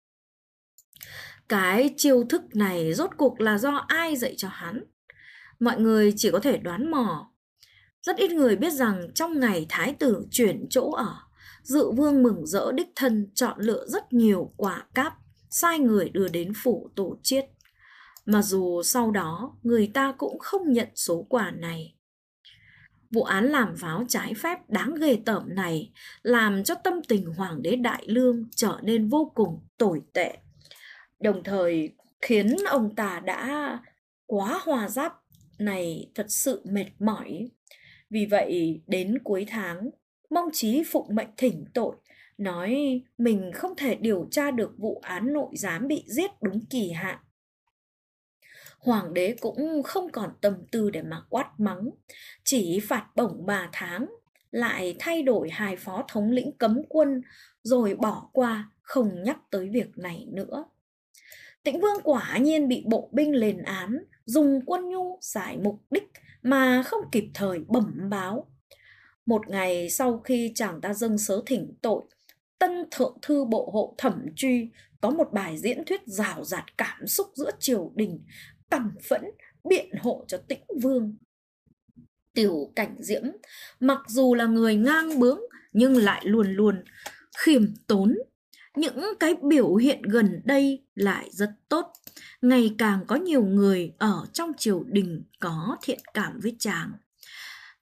Cái chiêu thức này rốt cuộc là do ai dạy cho hắn? Mọi người chỉ có thể đoán mò. Rất ít người biết rằng trong ngày thái tử chuyển chỗ ở, Dự Vương mừng rỡ đích thân chọn lựa rất nhiều quả cáp, sai người đưa đến phủ Tổ Chiết. Mà dù sau đó người ta cũng không nhận số quà này. Vụ án làm pháo trái phép đáng ghê tởm này làm cho tâm tình Hoàng đế Đại Lương trở nên vô cùng tồi tệ. Đồng thời khiến ông ta đã quá hòa giáp này thật sự mệt mỏi. Vì vậy đến cuối tháng, Mông Chí phụng mệnh thỉnh tội, nói mình không thể điều tra được vụ án nội giám bị giết đúng kỳ hạn. Hoàng đế cũng không còn tâm tư để mà quát mắng, chỉ phạt bổng 3 tháng, lại thay đổi 2 phó thống lĩnh cấm quân, rồi bỏ qua không nhắc tới việc này nữa. Tĩnh Vương quả nhiên bị bộ binh lên án, dùng quân nhu giải mục đích mà không kịp thời bẩm báo. Một ngày sau khi chàng ta dâng sớ thỉnh tội, tân thượng thư bộ hộ Thẩm Truy có một bài diễn thuyết rào rạt cảm xúc giữa triều đình, căm phẫn biện hộ cho Tĩnh Vương. Tiểu Cảnh Diễm mặc dù là người ngang bướng nhưng lại luôn luôn khiêm tốn. Những cái biểu hiện gần đây lại rất tốt. Ngày càng có nhiều người ở trong triều đình có thiện cảm với chàng.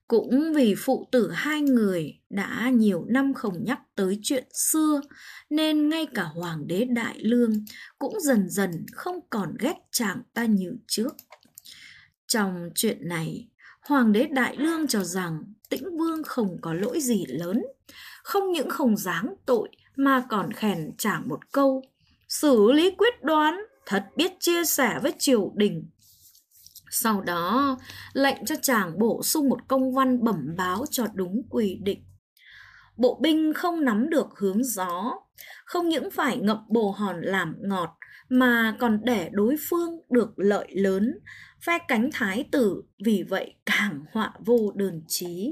Cũng vì phụ tử hai người đã nhiều năm không nhắc tới chuyện xưa, nên ngay cả Hoàng đế Đại Lương cũng dần dần không còn ghét chàng ta như trước. Trong chuyện này, Hoàng đế Đại Lương cho rằng Tĩnh Vương không có lỗi gì lớn, không những không giáng tội mà còn khen chàng một câu: xử lý quyết đoán, thật biết chia sẻ với triều đình. Sau đó lệnh cho chàng bổ sung một công văn bẩm báo cho đúng quy định. Bộ binh không nắm được hướng gió, không những phải ngậm bồ hòn làm ngọt mà còn để đối phương được lợi lớn. Phe cánh thái tử vì vậy càng họa vô đơn chí.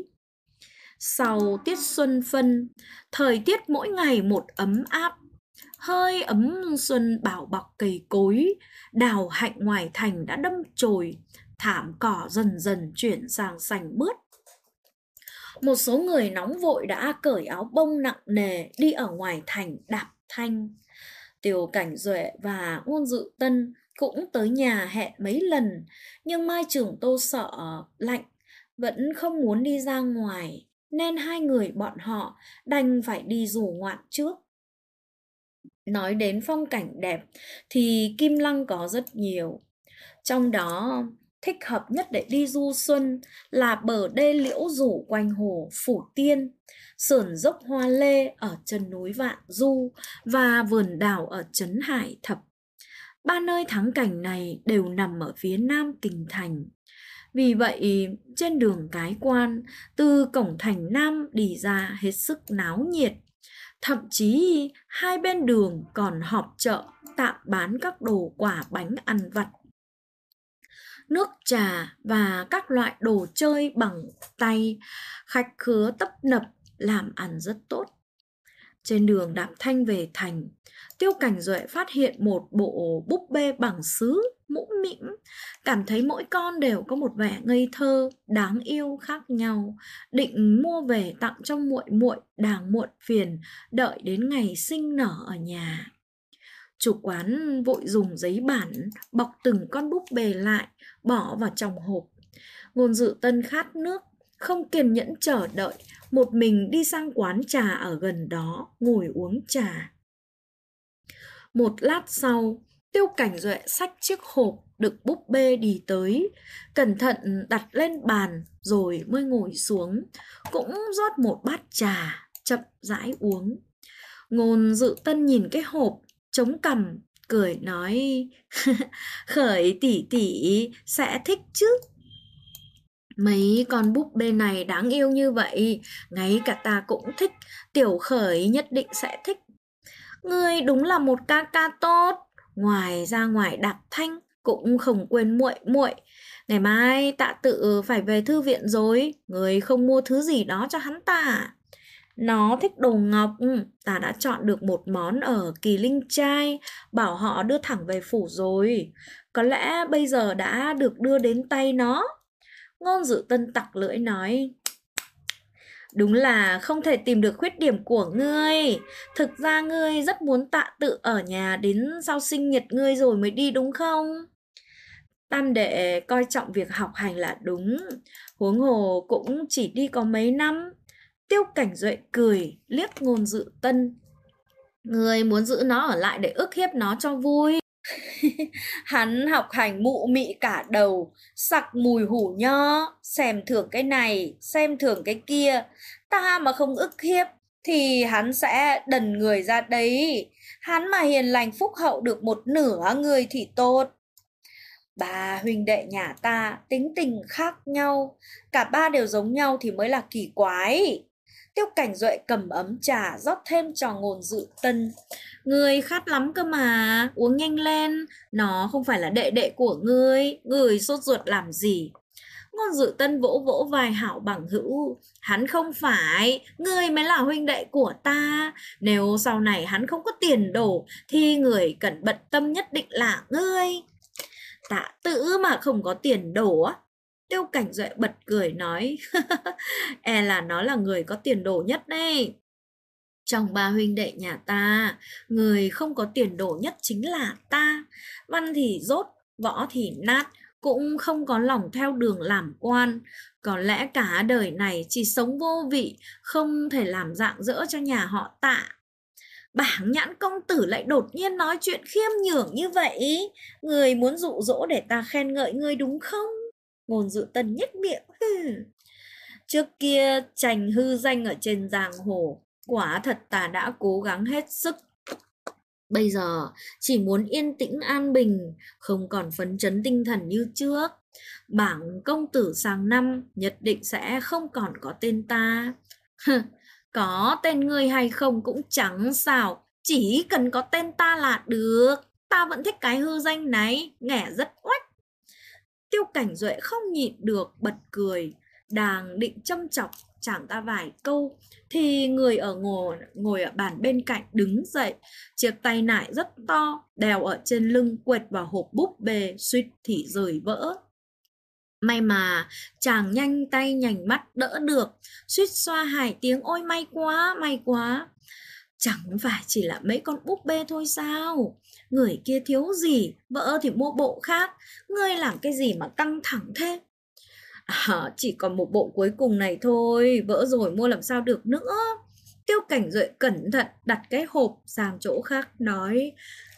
Sau tiết xuân phân, thời tiết mỗi ngày một ấm áp, hơi ấm xuân bảo bọc cây cối, đào hạnh ngoài thành đã đâm chồi, thảm cỏ dần dần chuyển sang xanh mướt. Một số người nóng vội đã cởi áo bông nặng nề đi ở ngoài thành đạp thanh. Tiêu Cảnh Duệ và Ngôn Dự Tân cũng tới nhà hẹn mấy lần, nhưng Mai Trường Tô sợ lạnh, vẫn không muốn đi ra ngoài, nên hai người bọn họ đành phải đi du ngoạn trước. Nói đến phong cảnh đẹp thì Kim Lăng có rất nhiều. Trong đó thích hợp nhất để đi du xuân là bờ đê liễu rủ quanh hồ Phủ Tiên, sườn dốc hoa lê ở chân núi Vạn Du và vườn đào ở trấn Hải Thập. Ba nơi thắng cảnh này đều nằm ở phía nam kinh thành. Vì vậy, trên đường Cái Quan, từ cổng thành Nam đi ra hết sức náo nhiệt. Thậm chí hai bên đường còn họp chợ tạm bán các đồ quả bánh ăn vặt, nước trà và các loại đồ chơi bằng tay, khách khứa tấp nập, làm ăn rất tốt. Trên đường đạp thanh về thành, Tiêu Cảnh Duệ phát hiện một bộ búp bê bằng sứ, mũm mĩm, cảm thấy mỗi con đều có một vẻ ngây thơ, đáng yêu khác nhau, định mua về tặng cho muội muội đang muộn phiền, đợi đến ngày sinh nở ở nhà. Chủ quán vội dùng giấy bản bọc từng con búp bê lại, bỏ vào trong hộp. Ngôn Dự Tân khát nước, không kiên nhẫn chờ đợi, một mình đi sang quán trà ở gần đó, ngồi uống trà. Một lát sau, Tiêu Cảnh Duệ xách chiếc hộp đựng búp bê đi tới, cẩn thận đặt lên bàn rồi mới ngồi xuống, cũng rót một bát trà, chậm rãi uống. Ngôn Dự Tân nhìn cái hộp, chống cằm, cười nói: Khởi tỷ tỷ sẽ thích chứ. Mấy con búp bê này đáng yêu như vậy, ngay cả ta cũng thích, Tiểu Khởi nhất định sẽ thích. Ngươi đúng là một ca ca tốt, ngoài ra ngoài đạp thanh cũng không quên muội muội. Ngày mai Tạ Tự phải về thư viện rồi, ngươi không mua thứ gì đó cho hắn ta? Nó thích đồ ngọc, ta đã chọn được một món ở Kỳ Linh Trai, bảo họ đưa thẳng về phủ rồi. Có lẽ bây giờ đã được đưa đến tay nó. Ngôn Dự Tân tặc lưỡi nói: đúng là không thể tìm được khuyết điểm của ngươi. Thực ra ngươi rất muốn Tạ Tự ở nhà đến sau sinh nhật ngươi rồi mới đi đúng không? Tam đệ coi trọng việc học hành là đúng, huống hồ cũng chỉ đi có mấy năm. Tiêu Cảnh Duệ cười liếc Ngôn Dự Tân: ngươi muốn giữ nó ở lại để ức hiếp nó cho vui. Hắn học hành mụ mị cả đầu, sặc mùi hủ nho, xem thường cái này, xem thường cái kia. Ta mà không ức hiếp thì hắn sẽ đần người ra đấy. Hắn mà hiền lành phúc hậu được một nửa người thì tốt. Ba huynh đệ nhà ta tính tình khác nhau, cả ba đều giống nhau thì mới là kỳ quái. Tiêu Cảnh Duệ cầm ấm trà rót thêm cho Ngôn Dự Tân. Ngươi khát lắm cơ mà, uống nhanh lên, nó không phải là đệ đệ của ngươi sốt ruột làm gì? Ngôn Dự Tân vỗ vỗ vai Hảo Bằng Hữu: hắn không phải, ngươi mới là huynh đệ của ta. Nếu sau này hắn không có tiền đồ thì người cần bận tâm nhất định là ngươi. Tạ Tự mà không có tiền đồ á? Tiêu Cảnh Duệ bật cười nói: e là nó là người có tiền đồ nhất đấy. Trong ba huynh đệ nhà ta, người không có tiền đồ nhất chính là ta. Văn thì dốt, võ thì nát, cũng không có lòng theo đường làm quan. Có lẽ cả đời này chỉ sống vô vị, không thể làm rạng rỡ cho nhà họ Tạ. Bảng Nhãn công tử lại đột nhiên nói chuyện khiêm nhường như vậy. Người muốn dụ dỗ để ta khen ngợi người đúng không? Ngôn Dự Tân nhếch miệng. Trước kia trành hư danh ở trên giang hồ, quả thật ta đã cố gắng hết sức. Bây giờ chỉ muốn yên tĩnh an bình, không còn phấn chấn tinh thần như trước. Bảng công tử sang năm nhất định sẽ không còn có tên ta. Có tên ngươi hay không cũng chẳng sao, chỉ cần có tên ta là được. Ta vẫn thích cái hư danh này, nghe rất oách. Tiêu Cảnh Duệ không nhịn được bật cười, đang định châm chọc chàng ta vài câu thì người ở ngồi ở bàn bên cạnh đứng dậy, chiếc tay nải rất to đeo ở trên lưng quệt vào hộp búp bê, suýt thì rời vỡ. May mà chàng nhanh tay nhanh mắt đỡ được, suýt xoa hai tiếng ôi may quá, may quá. Chẳng phải chỉ là mấy con búp bê thôi sao? Người kia thiếu gì, vỡ thì mua bộ khác. Ngươi làm cái gì mà căng thẳng thế? Chỉ còn một bộ cuối cùng này thôi, vỡ rồi mua làm sao được nữa. Tiêu Cảnh Duệ cẩn thận đặt cái hộp sang chỗ khác nói: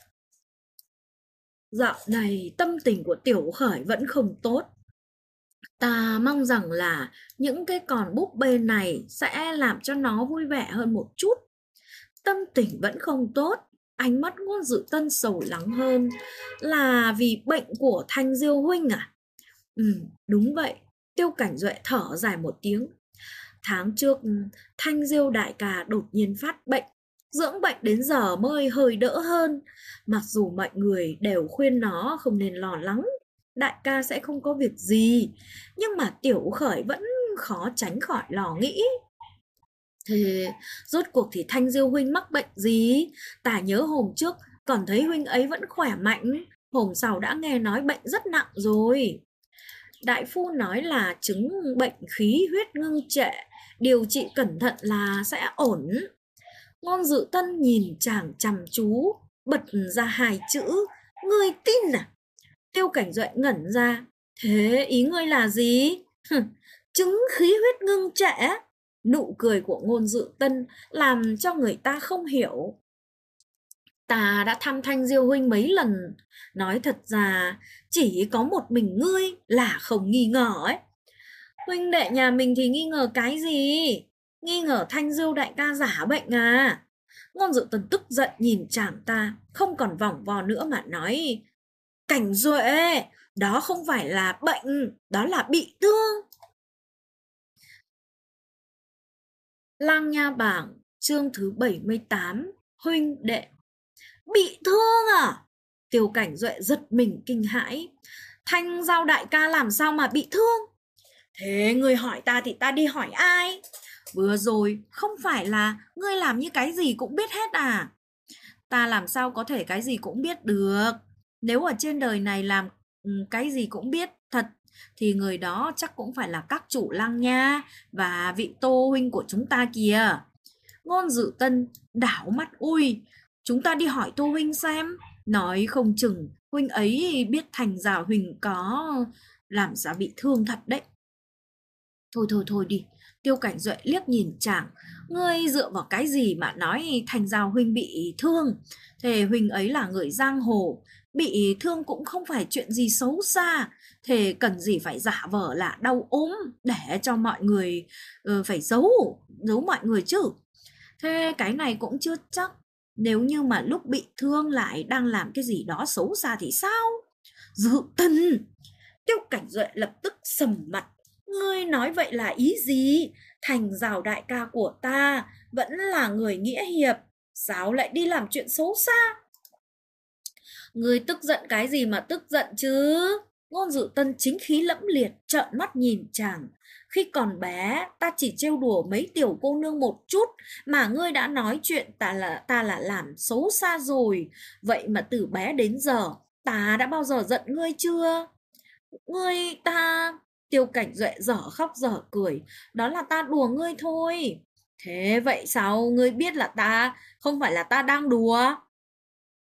dạo này tâm tình của Tiểu Khởi vẫn không tốt. Ta mong rằng là những cái con búp bê này sẽ làm cho nó vui vẻ hơn một chút. Tâm tình vẫn không tốt. Ánh mắt Ngôn Dự Tân sầu lắng hơn. Là vì bệnh của Thanh Diêu huynh à? Đúng vậy. Tiêu Cảnh Duệ thở dài một tiếng. Tháng trước Thanh Diêu đại ca đột nhiên phát bệnh, dưỡng bệnh đến giờ mới hơi đỡ hơn. Mặc dù mọi người đều khuyên nó không nên lo lắng, đại ca sẽ không có việc gì, nhưng mà Tiểu Khởi vẫn khó tránh khỏi lo nghĩ. Thế rốt cuộc thì Thanh Diêu huynh mắc bệnh gì? Ta nhớ hôm trước còn thấy huynh ấy vẫn khỏe mạnh, hôm sau đã nghe nói bệnh rất nặng rồi. Đại phu nói là chứng bệnh khí huyết ngưng trệ, điều trị cẩn thận là sẽ ổn. Ngôn Dự Tân nhìn chàng chăm chú, bật ra hai chữ: ngươi tin à? Tiêu Cảnh Duệ ngẩn ra. Thế ý ngươi là gì? Chứng khí huyết ngưng trệ? Nụ cười của Ngôn Dự Tân làm cho người ta không hiểu. Ta đã thăm Thanh Diêu huynh mấy lần, nói thật ra chỉ có một mình ngươi là không nghi ngờ ấy. Huynh đệ nhà mình thì nghi ngờ cái gì? Nghi ngờ Thanh Diêu đại ca giả bệnh à? Ngôn Dự Tân tức giận nhìn chàng ta, không còn vòng vo nữa mà nói: Cảnh Duệ, đó không phải là bệnh, đó là bị thương. Lang Nha Bảng, chương thứ 78, huynh đệ. Bị thương à? Tiêu Cảnh Duệ giật mình kinh hãi. Thanh Giao đại ca làm sao mà bị thương? Thế ngươi hỏi ta thì ta đi hỏi ai? Vừa rồi không phải là ngươi làm như cái gì cũng biết hết à? Ta làm sao có thể cái gì cũng biết được? Nếu ở trên đời này làm cái gì cũng biết thật thì người đó chắc cũng phải là các chủ Lăng Nha và vị Tô huynh của chúng ta kìa. Ngôn Dự Tân đảo mắt: ui, chúng ta đi hỏi Tô huynh xem, nói không chừng huynh ấy biết Thành Giao huynh có làm sao bị thương thật đấy. Thôi đi. Tiêu Cảnh Duệ liếc nhìn chàng. Ngươi dựa vào cái gì mà nói Thành Giao huynh bị thương? Thế huynh ấy là người giang hồ, bị thương cũng không phải chuyện gì xấu xa. Thế cần gì phải giả vờ là đau ốm để cho mọi người phải giấu mọi người chứ? Thế cái này cũng chưa chắc. Nếu như mà lúc bị thương lại đang làm cái gì đó xấu xa thì sao? Dự Tân! Tiêu Cảnh Duệ lập tức sầm mặt. Ngươi nói vậy là ý gì? Thành Giao đại ca của ta vẫn là người nghĩa hiệp, sao lại đi làm chuyện xấu xa? Ngươi tức giận cái gì mà tức giận chứ? Ngôn Dự Tân chính khí lẫm liệt trợn mắt nhìn chàng. Khi còn bé ta chỉ trêu đùa mấy tiểu cô nương một chút mà ngươi đã nói chuyện ta là làm xấu xa rồi. Vậy mà từ bé đến giờ ta đã bao giờ giận ngươi chưa? Ta... Tiêu Cảnh Duệ dở khóc dở cười. Đó là ta đùa ngươi thôi. Thế vậy sao ngươi biết là không phải là ta đang đùa?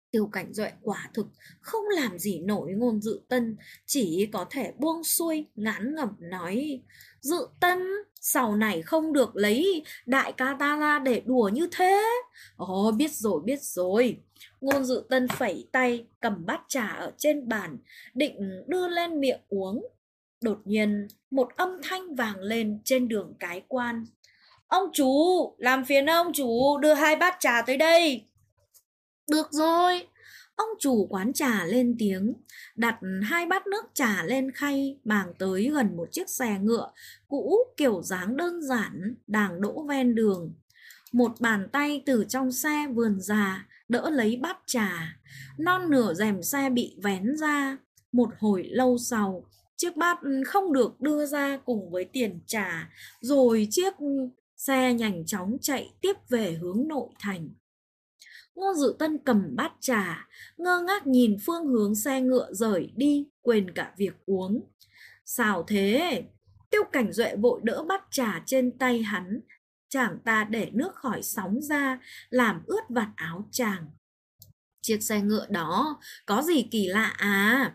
Tiêu Cảnh Duệ quả thực không làm gì nổi Ngôn Dự Tân, chỉ có thể buông xuôi ngán ngẩm nói: Dự Tân, sau này không được lấy đại ca ta ra để đùa như thế. Ồ, biết rồi. Ngôn Dự Tân phẩy tay cầm bát trà ở trên bàn, định đưa lên miệng uống. Đột nhiên một âm thanh vang lên trên đường cái quan: Ông chủ, làm phiền ông chủ đưa 2 bát trà tới đây. Được rồi. Ông chủ quán trà lên tiếng, đặt 2 bát nước trà lên khay, mang tới gần một chiếc xe ngựa cũ kiểu dáng đơn giản đang đỗ ven đường. Một bàn tay từ trong xe vươn ra đỡ lấy bát trà, non nửa rèm xe bị vén ra. Một hồi lâu sau, chiếc bát không được đưa ra cùng với tiền trà, rồi chiếc xe nhanh chóng chạy tiếp về hướng nội thành. Ngô Dự Tân cầm bát trà, ngơ ngác nhìn phương hướng xe ngựa rời đi, quên cả việc uống. Sao thế? Tiêu Cảnh Duệ vội đỡ bát trà trên tay hắn. Chàng ta để nước khỏi sóng ra, làm ướt vạt áo chàng. Chiếc xe ngựa đó có gì kỳ lạ à?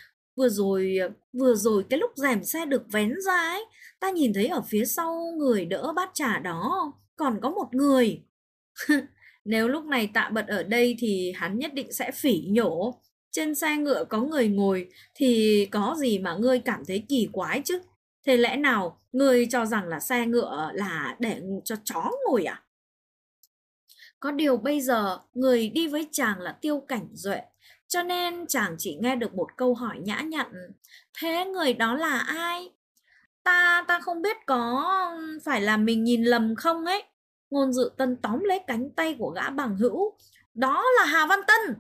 Vừa rồi cái lúc rèm xe được vén ra ấy, ta nhìn thấy ở phía sau người đỡ bát trà đó còn có một người. Nếu lúc này Tạ Bật ở đây thì hắn nhất định sẽ phỉ nhổ. Trên xe ngựa có người ngồi thì có gì mà ngươi cảm thấy kỳ quái chứ? Thế lẽ nào ngươi cho rằng là xe ngựa là để cho chó ngồi à? Có điều bây giờ người đi với chàng là Tiêu Cảnh Duệ, cho nên chàng chỉ nghe được một câu hỏi nhã nhặn: Thế người đó là ai? Ta không biết có phải là mình nhìn lầm không ấy. Ngôn Dự Tân tóm lấy cánh tay của gã bằng hữu. Đó là Hà Văn Tân.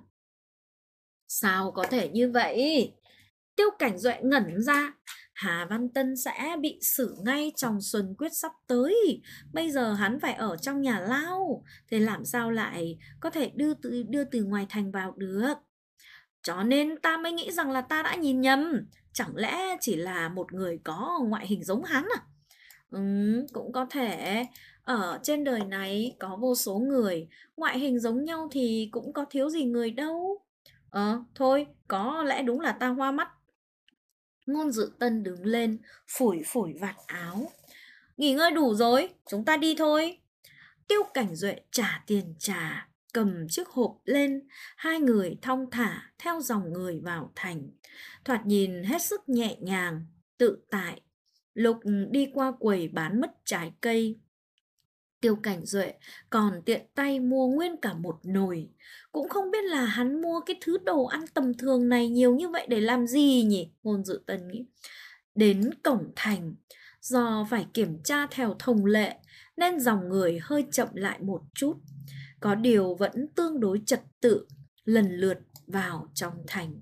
Sao có thể như vậy? Tiêu Cảnh Duệ ngẩn ra. Hà Văn Tân sẽ bị xử ngay trong Xuân Quyết sắp tới. Bây giờ hắn phải ở trong nhà lao, thế làm sao lại có thể đưa từ ngoài thành vào được? Cho nên ta mới nghĩ rằng là ta đã nhìn nhầm. Chẳng lẽ chỉ là một người có ngoại hình giống hắn à? Cũng có thể. Ở trên đời này có vô số người, ngoại hình giống nhau thì cũng có thiếu gì người đâu. Thôi, có lẽ đúng là ta hoa mắt. Ngôn Dự Tân đứng lên, phủi phủi vạt áo. Nghỉ ngơi đủ rồi, chúng ta đi thôi. Tiêu Cảnh Duệ trả tiền trà, cầm chiếc hộp lên, hai người thong thả theo dòng người vào thành. Thoạt nhìn hết sức nhẹ nhàng, tự tại. Lúc đi qua quầy bán mứt trái cây, Tiêu Cảnh Duệ còn tiện tay mua nguyên cả một nồi. Cũng không biết là hắn mua cái thứ đồ ăn tầm thường này nhiều như vậy để làm gì nhỉ? Ngôn Dự Tân nghĩ. Đến cổng thành, do phải kiểm tra theo thông lệ nên dòng người hơi chậm lại một chút. Có điều vẫn tương đối trật tự, lần lượt vào trong thành.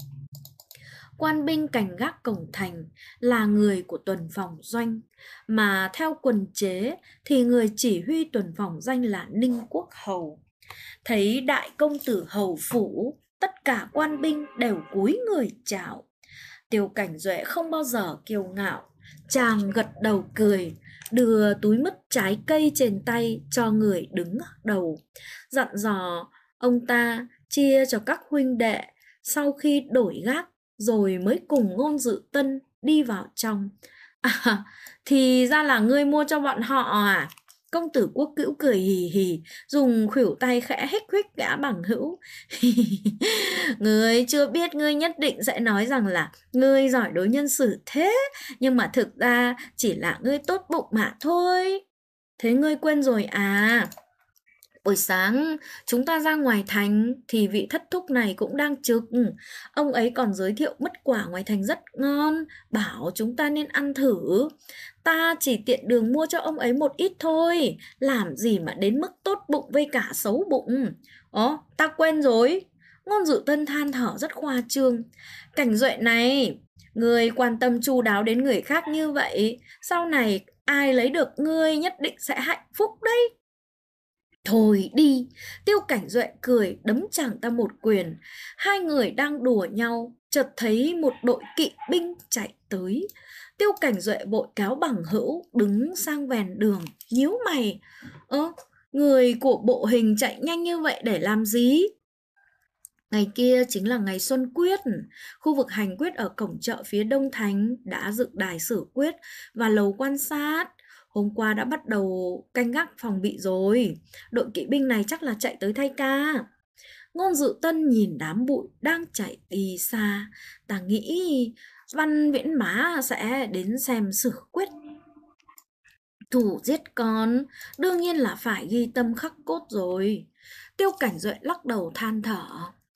Quan binh cảnh gác cổng thành là người của tuần phòng doanh, mà theo quần chế thì người chỉ huy tuần phòng doanh là Ninh Quốc Hầu. Thấy đại công tử hầu phủ, tất cả quan binh đều cúi người chào. Tiêu Cảnh Duệ không bao giờ kiêu ngạo, chàng gật đầu cười, đưa túi mứt trái cây trên tay cho người đứng đầu, dặn dò ông ta chia cho các huynh đệ. Sau khi đổi gác rồi mới cùng Ngôn Dự Tân đi vào trong. Thì ra là ngươi mua cho bọn họ à? Công tử Quốc Cữu cười hì hì, dùng khuỷu tay khẽ hích huých gã bằng hữu. Ngươi chưa biết, ngươi nhất định sẽ nói rằng là ngươi giỏi đối nhân xử thế, nhưng mà thực ra chỉ là ngươi tốt bụng mà thôi. Thế ngươi quên rồi à? Buổi sáng chúng ta ra ngoài thành thì vị thất thúc này cũng đang trực. Ông ấy còn giới thiệu mứt quả ngoài thành rất ngon, bảo chúng ta nên ăn thử. Ta chỉ tiện đường mua cho ông ấy một ít thôi, làm gì mà đến mức tốt bụng với cả xấu bụng. Ta quên rồi. Ngôn Dự Tân than thở rất khoa trương. Cảnh Duệ này, người quan tâm chu đáo đến người khác như vậy, sau này ai lấy được ngươi nhất định sẽ hạnh phúc đấy. Thôi đi. Tiêu Cảnh Duệ cười đấm chàng ta một quyền. Hai người đang đùa nhau, chợt thấy một đội kỵ binh chạy tới. Tiêu Cảnh Duệ vội kéo bằng hữu đứng sang ven đường, nhíu mày. Người của bộ hình chạy nhanh như vậy để làm gì? Ngày kia chính là ngày Xuân Quyết, khu vực hành quyết ở cổng chợ phía Đông Thành đã dựng đài xử quyết và lầu quan sát. Hôm qua đã bắt đầu canh gác phòng bị rồi, đội kỵ binh này chắc là chạy tới thay ca. Ngôn Dự Tân nhìn đám bụi đang chạy đi xa, ta nghĩ Văn Viễn Mã sẽ đến xem xử quyết. Thủ giết con, đương nhiên là phải ghi tâm khắc cốt rồi. Tiêu Cảnh Duệ lắc đầu than thở.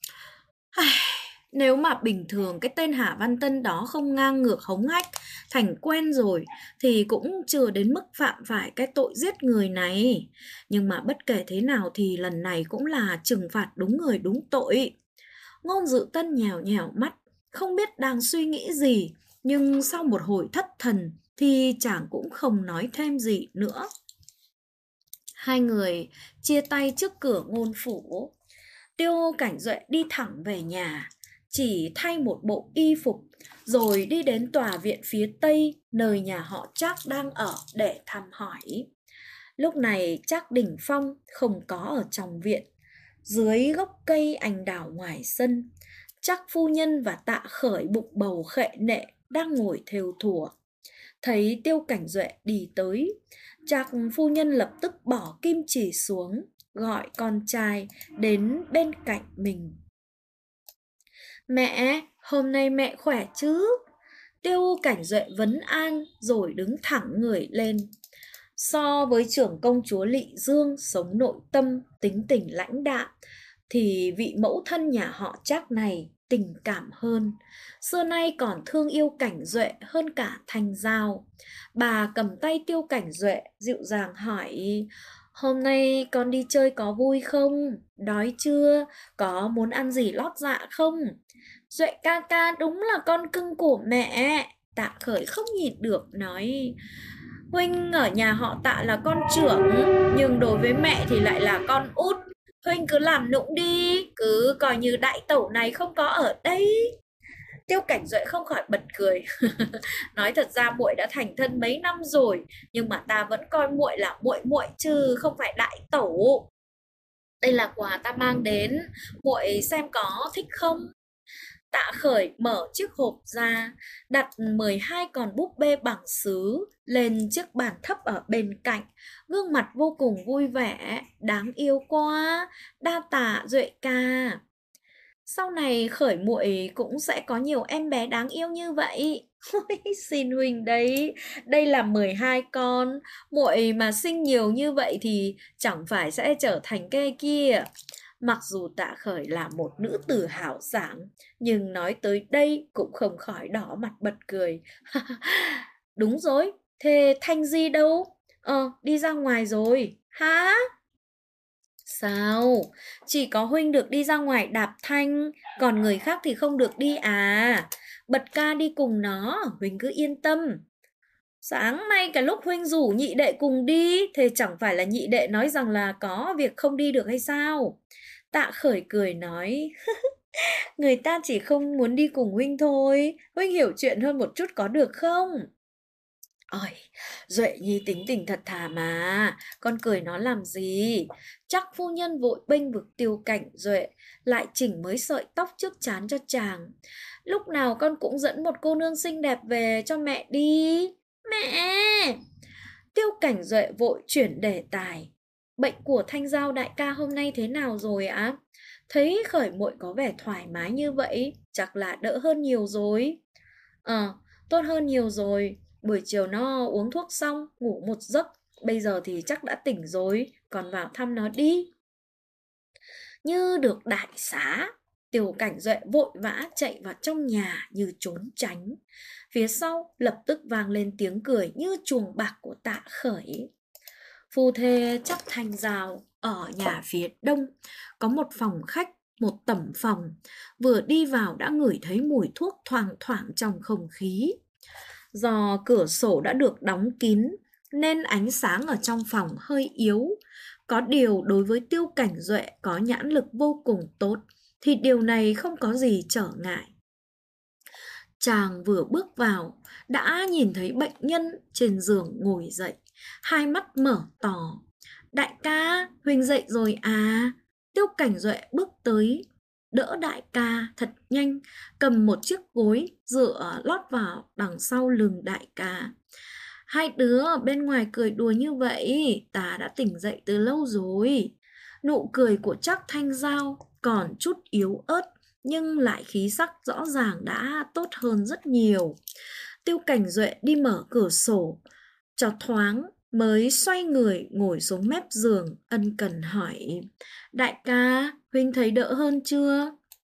Nếu mà bình thường cái tên Hà Văn Tân đó không ngang ngược hống hách, thành quen rồi, thì cũng chưa đến mức phạm phải cái tội giết người này. Nhưng mà bất kể thế nào thì lần này cũng là trừng phạt đúng người đúng tội. Ngôn Dự Tân nhèo nhèo mắt, không biết đang suy nghĩ gì, nhưng sau một hồi thất thần thì chàng cũng không nói thêm gì nữa. Hai người chia tay trước cửa ngôn phủ. Tiêu Cảnh Duệ đi thẳng về nhà, chỉ thay một bộ y phục, rồi đi đến tòa viện phía tây nơi nhà họ Trác đang ở để thăm hỏi. Lúc này Trác Đình Phong không có ở trong viện. Dưới gốc cây anh đào ngoài sân, Trác phu nhân và Tạ Khởi bụng bầu khệ nệ đang ngồi thêu thùa. Thấy Tiêu Cảnh Duệ đi tới, Trác phu nhân lập tức bỏ kim chỉ xuống, gọi con trai đến bên cạnh mình. Mẹ, hôm nay mẹ khỏe chứ? Tiêu Cảnh Duệ vấn an rồi đứng thẳng người lên. So với trưởng công chúa Lị Dương sống nội tâm, tính tình lãnh đạm, thì vị mẫu thân nhà họ Trác này tình cảm hơn. Xưa nay còn thương yêu Cảnh Duệ hơn cả Thanh Giao. Bà cầm tay Tiêu Cảnh Duệ dịu dàng hỏi: Hôm nay con đi chơi có vui không? Đói chưa? Có muốn ăn gì lót dạ không? Duệ ca ca đúng là con cưng của mẹ. Tạ Khởi không nhịn được nói: Huynh ở nhà họ Tạ là con trưởng, nhưng đối với mẹ thì lại là con út. Huynh cứ làm nũng đi, cứ coi như đại tẩu này không có ở đây. Tiêu Cảnh Duệ không khỏi bật cười. Nói thật ra muội đã thành thân mấy năm rồi, nhưng mà ta vẫn coi muội là muội muội chứ không phải đại tẩu. Đây là quà ta mang đến, muội xem có thích không? Tạ Khởi mở chiếc hộp ra, đặt 12 con búp bê bằng sứ lên chiếc bàn thấp ở bên cạnh, gương mặt vô cùng vui vẻ. Đáng yêu quá, đa tạ Duệ ca. Sau này Khởi muội cũng sẽ có nhiều em bé đáng yêu như vậy. Xin huynh đấy, đây là 12 con, muội mà sinh nhiều như vậy thì chẳng phải sẽ trở thành cái kia. Mặc dù Tạ Khởi là một nữ tử hào sảng, nhưng nói tới đây cũng không khỏi đỏ mặt bật cười. Đúng rồi, thế Thanh Di đâu? Đi ra ngoài rồi. Hả? Sao? Chỉ có huynh được đi ra ngoài đạp thanh, còn người khác thì không được đi à? Bật ca đi cùng nó, huynh cứ yên tâm. Sáng nay cả lúc huynh rủ nhị đệ cùng đi, thì chẳng phải là nhị đệ nói rằng là có việc không đi được hay sao? Tạ Khởi cười nói: Người ta chỉ không muốn đi cùng huynh thôi, huynh hiểu chuyện hơn một chút có được không? Ôi, Duệ Nhi tính tình thật thà mà, con cười nó làm gì? Chắc phu nhân vội bênh vực Tiêu Cảnh Duệ, lại chỉnh mới sợi tóc trước trán cho chàng. Lúc nào con cũng dẫn một cô nương xinh đẹp về cho mẹ đi. Mẹ! Tiêu Cảnh Duệ vội chuyển đề tài. Bệnh của Thanh Giao đại ca hôm nay thế nào rồi ạ? Thấy Khởi muội có vẻ thoải mái như vậy, chắc là đỡ hơn nhiều rồi. Tốt hơn nhiều rồi. Buổi chiều nó uống thuốc xong, ngủ một giấc. Bây giờ thì chắc đã tỉnh rồi, còn vào thăm nó đi. Như được đại xá, Tiêu Cảnh Duệ vội vã chạy vào trong nhà như trốn tránh. Phía sau lập tức vang lên tiếng cười như chuồng bạc của Tạ Khởi. Phu thê Trác Thanh Giao ở nhà phía đông có một phòng khách, một tẩm phòng. Vừa đi vào đã ngửi thấy mùi thuốc thoang thoảng trong không khí. Do cửa sổ đã được đóng kín nên ánh sáng ở trong phòng hơi yếu. Có điều đối với Tiêu Cảnh Duệ có nhãn lực vô cùng tốt thì điều này không có gì trở ngại. Chàng vừa bước vào đã nhìn thấy bệnh nhân trên giường ngồi dậy, hai mắt mở to. Đại ca, huynh dậy rồi à? Tiêu Cảnh Duệ bước tới. đỡ đại ca thật nhanh, cầm một chiếc gối dựa lót vào đằng sau lưng đại ca. Hai đứa ở bên ngoài cười đùa như vậy, ta đã tỉnh dậy từ lâu rồi. Nụ cười của Trác Thanh Giao còn chút yếu ớt, nhưng lại khí sắc rõ ràng đã tốt hơn rất nhiều. Tiêu Cảnh Duệ đi mở cửa sổ cho thoáng, mới xoay người ngồi xuống mép giường, ân cần hỏi: Đại ca, huynh thấy đỡ hơn chưa?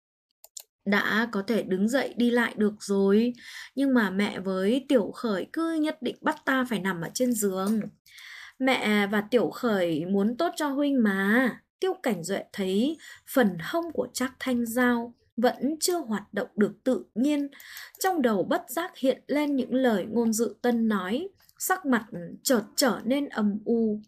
Đã có thể đứng dậy đi lại được rồi, nhưng mà mẹ với Tiểu Khởi cứ nhất định bắt ta phải nằm ở trên giường. Mẹ và Tiểu Khởi muốn tốt cho huynh mà. Tiêu Cảnh Duệ thấy phần hông của Trác Thanh Giao vẫn chưa hoạt động được tự nhiên, trong đầu bất giác hiện lên những lời Ngôn Dự Tân nói, sắc mặt chợt trở nên âm u.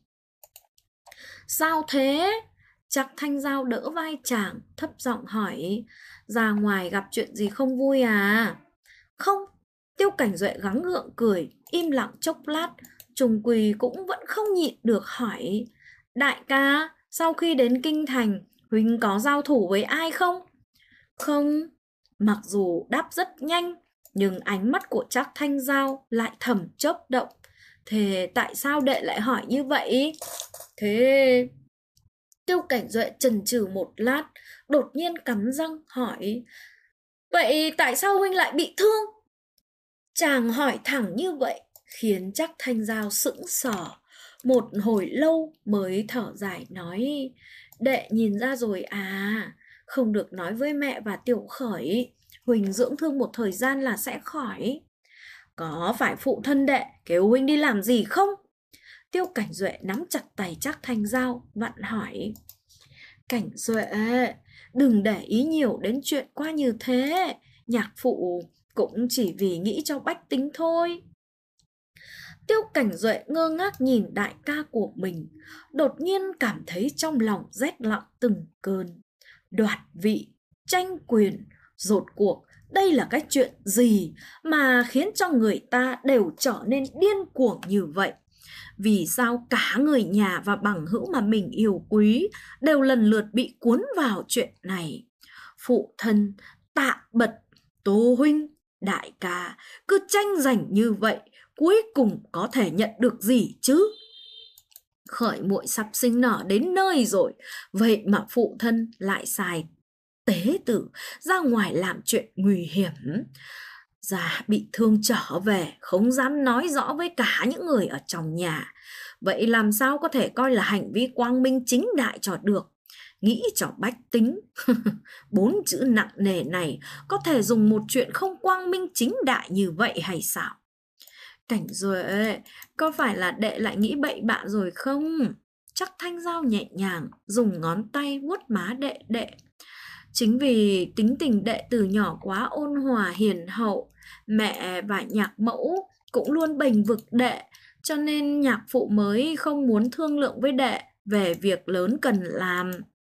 Sao thế? Trác Thanh Giao đỡ vai chàng, thấp giọng hỏi: ra ngoài gặp chuyện gì không vui à? Không. Tiêu Cảnh Duệ gắng gượng cười, im lặng chốc lát, trùng quỳ cũng vẫn không nhịn được hỏi: Đại ca, sau khi đến kinh thành, huynh có giao thủ với ai không? Không. Mặc dù đáp rất nhanh, nhưng ánh mắt của Trác Thanh Giao lại thầm chớp động. Thế tại sao đệ lại hỏi như vậy? Thế... Tiêu Cảnh Duệ chần chừ một lát, đột nhiên cắn răng hỏi: Vậy tại sao huynh lại bị thương? Chàng hỏi thẳng như vậy khiến Trác Thanh Giao sững sờ, một hồi lâu mới thở dài nói: Đệ nhìn ra rồi à, không được nói với mẹ và Tiểu Khởi, huynh dưỡng thương một thời gian là sẽ khỏi. Có phải phụ thân đệ kêu huynh đi làm gì không? Tiêu Cảnh Duệ nắm chặt tay Trác Thanh Giao, vặn hỏi: Cảnh Duệ, đừng để ý nhiều đến chuyện qua như thế. Nhạc phụ cũng chỉ vì nghĩ cho bách tính thôi. Tiêu Cảnh Duệ ngơ ngác nhìn đại ca của mình, đột nhiên cảm thấy trong lòng rét lặng từng cơn. Đoạt vị, tranh quyền, rốt cuộc đây là cái chuyện gì mà khiến cho người ta đều trở nên điên cuồng như vậy? Vì sao cả người nhà và bằng hữu mà mình yêu quý đều lần lượt bị cuốn vào chuyện này? Phụ thân, Tạ Bật, Tô huynh, đại ca cứ tranh giành như vậy, cuối cùng có thể nhận được gì chứ? Khởi muội sắp sinh nở đến nơi rồi, vậy mà phụ thân lại xài tế tử ra ngoài làm chuyện nguy hiểm. Già bị thương trở về, không dám nói rõ với cả những người ở trong nhà. Vậy làm sao có thể coi là hành vi quang minh chính đại cho được? Nghĩ cho bách tính. 4 chữ nặng nề này có thể dùng một chuyện không quang minh chính đại như vậy hay sao? Cảnh Duệ, có phải là đệ lại nghĩ bậy bạ rồi không? Chắc Thanh Giao nhẹ nhàng dùng ngón tay vuốt má đệ. Chính vì tính tình đệ từ nhỏ quá ôn hòa hiền hậu, mẹ và nhạc mẫu cũng luôn bênh vực đệ, cho nên nhạc phụ mới không muốn thương lượng với đệ về việc lớn cần làm.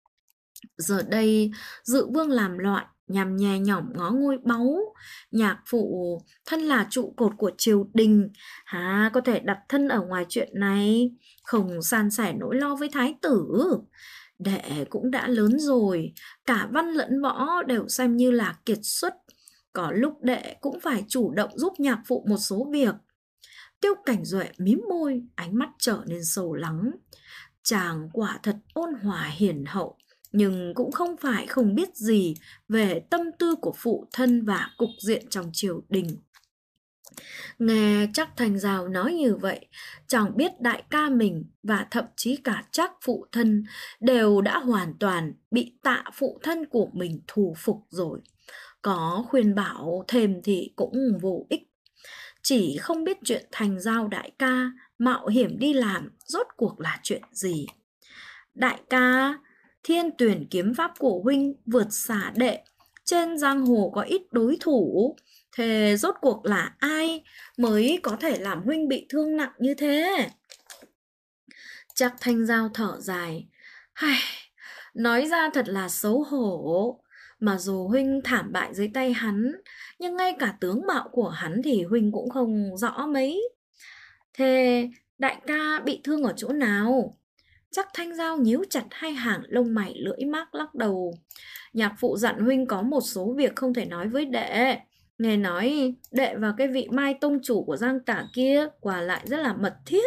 Giờ đây Dự Vương làm loạn, nhằm nhè nhỏm ngó ngôi báu, nhạc phụ thân là trụ cột của triều đình, có thể đặt thân ở ngoài chuyện này, không san sẻ nỗi lo với thái tử. Đệ cũng đã lớn rồi, cả văn lẫn võ đều xem như là kiệt xuất, có lúc đệ cũng phải chủ động giúp nhạc phụ một số việc. Tiêu Cảnh Duệ mím môi, ánh mắt trở nên sầu lắng. Chàng quả thật ôn hòa hiền hậu, nhưng cũng không phải không biết gì về tâm tư của phụ thân và cục diện trong triều đình. Nghe Trác Thanh Giao nói như vậy, chàng biết đại ca mình và thậm chí cả Trác phụ thân đều đã hoàn toàn bị Tạ phụ thân của mình thù phục rồi. Có khuyên bảo thêm thì cũng vô ích. Chỉ không biết chuyện Thanh Giao đại ca mạo hiểm đi làm rốt cuộc là chuyện gì. Đại ca, Thiên Tuyển kiếm pháp của huynh vượt xa đệ, trên giang hồ có ít đối thủ, thế rốt cuộc là ai mới có thể làm huynh bị thương nặng như thế? Trác Thanh Giao thở dài: nói ra thật là xấu hổ. Mà dù huynh thảm bại dưới tay hắn, nhưng ngay cả tướng mạo của hắn thì huynh cũng không rõ mấy. Thế đại ca bị thương ở chỗ nào? Chắc Thanh Giao nhíu chặt hai hàng lông mày, lưỡi mác lắc đầu. Nhạc phụ dặn huynh có một số việc không thể nói với đệ. Nghe nói đệ và cái vị Mai tông chủ của Giang Tả kia quả lại rất là mật thiết.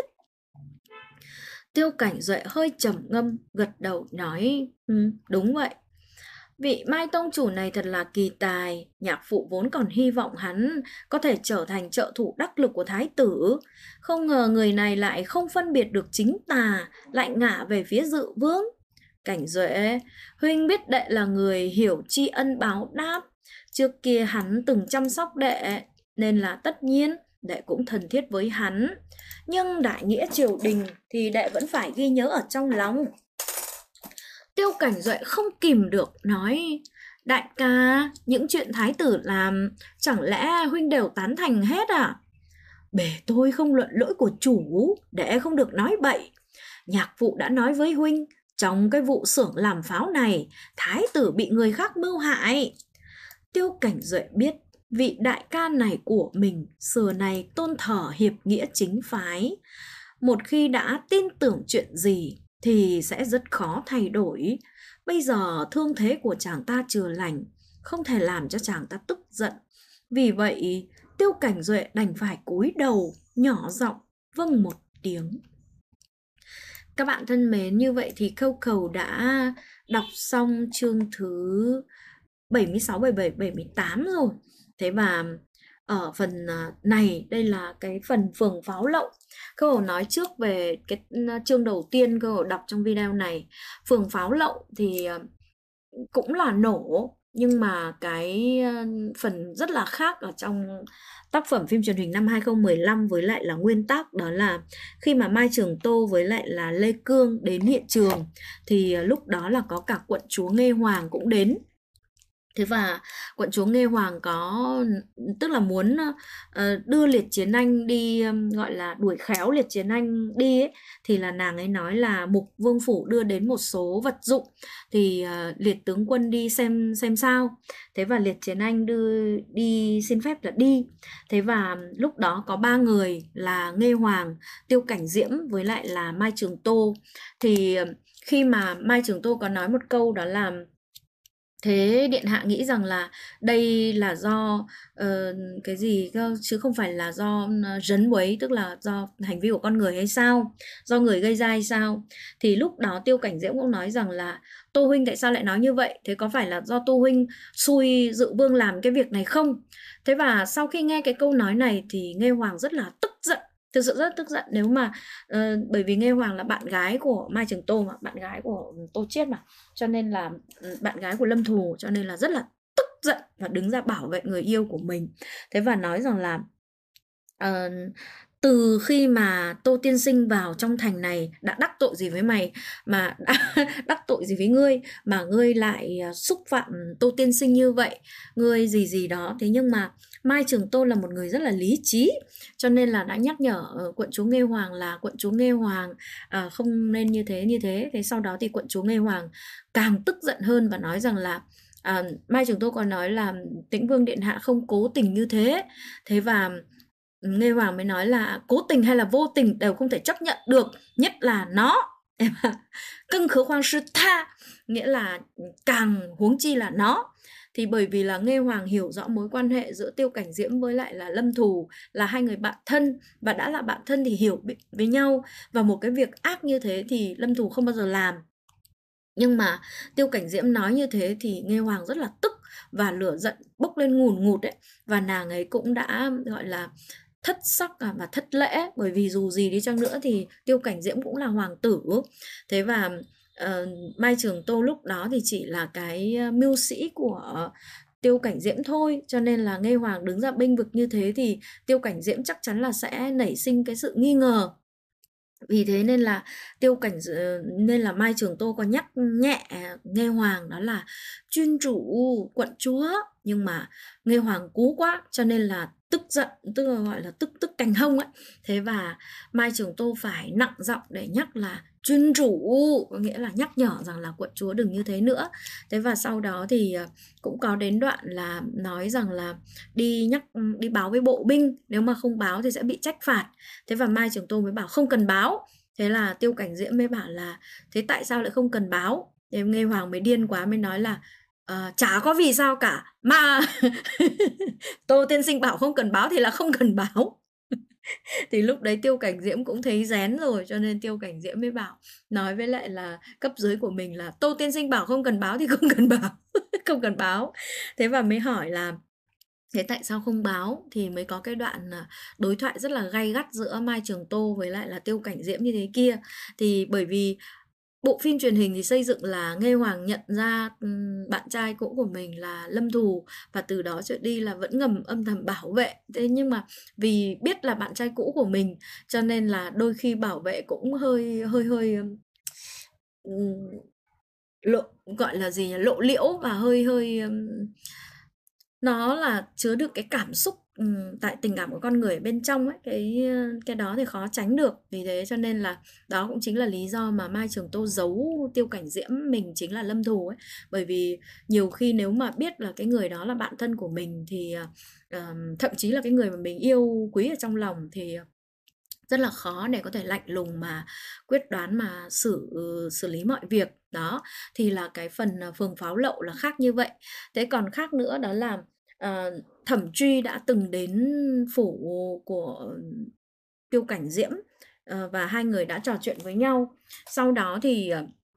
Tiêu Cảnh Duệ hơi trầm ngâm, gật đầu nói, đúng vậy. Vị Mai tông chủ này thật là kỳ tài, nhạc phụ vốn còn hy vọng hắn có thể trở thành trợ thủ đắc lực của thái tử. Không ngờ người này lại không phân biệt được chính tà, lại ngả về phía Dự Vương. Cảnh Duệ, huynh biết đệ là người hiểu tri ân báo đáp. Trước kia hắn từng chăm sóc đệ, nên là tất nhiên đệ cũng thân thiết với hắn. Nhưng đại nghĩa triều đình thì đệ vẫn phải ghi nhớ ở trong lòng. Tiêu Cảnh Duệ không kìm được nói, đại ca, những chuyện thái tử làm chẳng lẽ huynh đều tán thành hết à? Bề tôi không luận lỗi của chủ, đệ không được nói bậy. Nhạc phụ đã nói với huynh, trong cái vụ xưởng làm pháo này, thái tử bị người khác mưu hại. Tiêu Cảnh Duệ biết vị đại ca này của mình xưa này tôn thờ hiệp nghĩa chính phái. Một khi đã tin tưởng chuyện gì thì sẽ rất khó thay đổi. Bây giờ thương thế của chàng ta chưa lành, không thể làm cho chàng ta tức giận. Vì vậy, Tiêu Cảnh Duệ đành phải cúi đầu, nhỏ giọng vâng một tiếng. Các bạn thân mến, như vậy thì Câu Cầu đã đọc xong chương thứ 76, 77, 78 rồi. Thế và ở phần này, đây là cái phần phường pháo lậu. Câu Cầu nói trước về cái chương đầu tiên Câu Cầu đọc trong video này. Phường pháo lậu thì cũng là nổ, nhưng mà cái phần rất là khác ở trong tác phẩm phim truyền hình năm 2015 với lại là nguyên tác, đó là khi mà Mai Trường Tô với lại là Lê Cương đến hiện trường thì lúc đó là có cả quận chúa Nghê Hoàng cũng đến. Thế và quận chúa Nghê Hoàng có tức là muốn đưa Liệt Chiến Anh đi, gọi là đuổi khéo Liệt Chiến Anh đi ấy, thì là nàng ấy nói là mục vương phủ đưa đến một số vật dụng thì Liệt tướng quân đi xem sao. Thế và Liệt Chiến Anh đưa đi xin phép là đi. Thế và lúc đó có 3 người là Nghê Hoàng, Tiêu Cảnh Diễm với lại là Mai Trường Tô. Thì khi mà Mai Trường Tô có nói một câu đó là thế điện hạ nghĩ rằng là đây là do cái gì cơ, chứ không phải là do rấn quấy, tức là do hành vi của con người hay sao, do người gây ra hay sao. Thì lúc đó Tiêu Cảnh Diễm cũng nói rằng là Tô huynh tại sao lại nói như vậy, thế có phải là do Tô huynh xui Dự Vương làm cái việc này không. Thế và sau khi nghe cái câu nói này thì Nghê Hoàng rất là tức giận, thực sự rất tức giận. Nếu mà bởi vì Nghê Hoàng là bạn gái của Mai Trường Tô mà, bạn gái của Tô Chiết mà, cho nên là bạn gái của Lâm Thù, cho nên là rất là tức giận và đứng ra bảo vệ người yêu của mình. Thế và nói rằng là từ khi mà Tô tiên sinh vào trong thành này đã đắc tội gì với mày, mà đã đắc tội gì với ngươi mà ngươi lại xúc phạm Tô tiên sinh như vậy, ngươi gì gì đó. Thế nhưng mà Mai Trường Tô là một người rất là lý trí, cho nên là đã nhắc nhở quận chúa Nghê Hoàng là quận chúa Nghê Hoàng không nên như thế như thế. Thế sau đó thì quận chúa Nghê Hoàng càng tức giận hơn và nói rằng là Mai Trường Tô còn nói là Tĩnh Vương điện hạ không cố tình như thế. Thế và Nghê Hoàng mới nói là cố tình hay là vô tình đều không thể chấp nhận được, nhất là nó cưng khứ khoang sư tha, nghĩa là càng huống chi là nó. Thì bởi vì là Nghê Hoàng hiểu rõ mối quan hệ giữa Tiêu Cảnh Diễm với lại là Lâm Thù là hai người bạn thân, và đã là bạn thân thì hiểu với nhau, và một cái việc ác như thế thì Lâm Thù không bao giờ làm. Nhưng mà Tiêu Cảnh Diễm nói như thế thì Nghê Hoàng rất là tức và lửa giận bốc lên ngùn ngụt ấy, và nàng ấy cũng đã gọi là thất sắc và thất lễ, bởi vì dù gì đi chăng nữa thì Tiêu Cảnh Diễm cũng là hoàng tử. Thế và Mai Trường Tô lúc đó thì chỉ là cái mưu sĩ của Tiêu Cảnh Diễm thôi, cho nên là Nghê Hoàng đứng ra bênh vực như thế thì Tiêu Cảnh Diễm chắc chắn là sẽ nảy sinh cái sự nghi ngờ. Vì thế nên là nên là Mai Trường Tô có nhắc nhẹ Nghê Hoàng đó là chuyên chủ quận chúa, nhưng mà Nghê Hoàng cú quá cho nên là tức giận, tức là gọi là tức cành hông ấy. Thế và Mai Trường Tô phải nặng giọng để nhắc là chuyên chủ, có nghĩa là nhắc nhở rằng là quận chúa đừng như thế nữa. Thế và sau đó thì cũng có đến đoạn là nói rằng là đi báo với bộ binh, nếu mà không báo thì sẽ bị trách phạt. Thế và Mai Trường Tô mới bảo không cần báo, Thế là Tiêu Cảnh Diễm mới bảo là thế tại sao lại không cần báo? Thế Nghe Hoàng mới điên quá mới nói là chả có vì sao cả mà Tô Tiên Sinh bảo không cần báo thì là không cần báo. Thì lúc đấy Tiêu Cảnh Diễm cũng thấy rén rồi, cho nên Tiêu Cảnh Diễm mới bảo, nói với lại là cấp dưới của mình là Tô Tiên Sinh bảo không cần báo thì không cần báo. Không cần báo. Thế và mới hỏi là thế tại sao không báo, thì mới có cái đoạn đối thoại rất là gay gắt giữa Mai Trường Tô với lại là Tiêu Cảnh Diễm như thế kia. Thì bởi vì bộ phim truyền hình thì xây dựng là Nghê Hoàng nhận ra bạn trai cũ của mình là lâm thù, và từ đó trở đi là vẫn ngầm âm thầm bảo vệ. Thế nhưng mà vì biết là bạn trai cũ của mình, cho nên là đôi khi bảo vệ cũng hơi hơi hơi ừm, lộ, gọi là gì nhỉ, lộ liễu, và hơi hơi nó là chứa được cái cảm xúc, tại tình cảm của con người ở bên trong ấy, cái đó thì khó tránh được. Vì thế cho nên là đó cũng chính là lý do mà Mai Trường Tô giấu Tiêu Cảnh Diễm mình chính là lâm thù ấy. Bởi vì nhiều khi nếu mà biết là cái người đó là bạn thân của mình thì thậm chí là cái người mà mình yêu quý ở trong lòng thì rất là khó để có thể lạnh lùng mà quyết đoán mà xử lý mọi việc. Đó thì là cái phần phường pháo lậu là khác như vậy. Thế còn khác nữa đó là Thẩm Truy đã từng đến phủ của Tiêu Cảnh Diễm, và hai người đã trò chuyện với nhau. Sau đó thì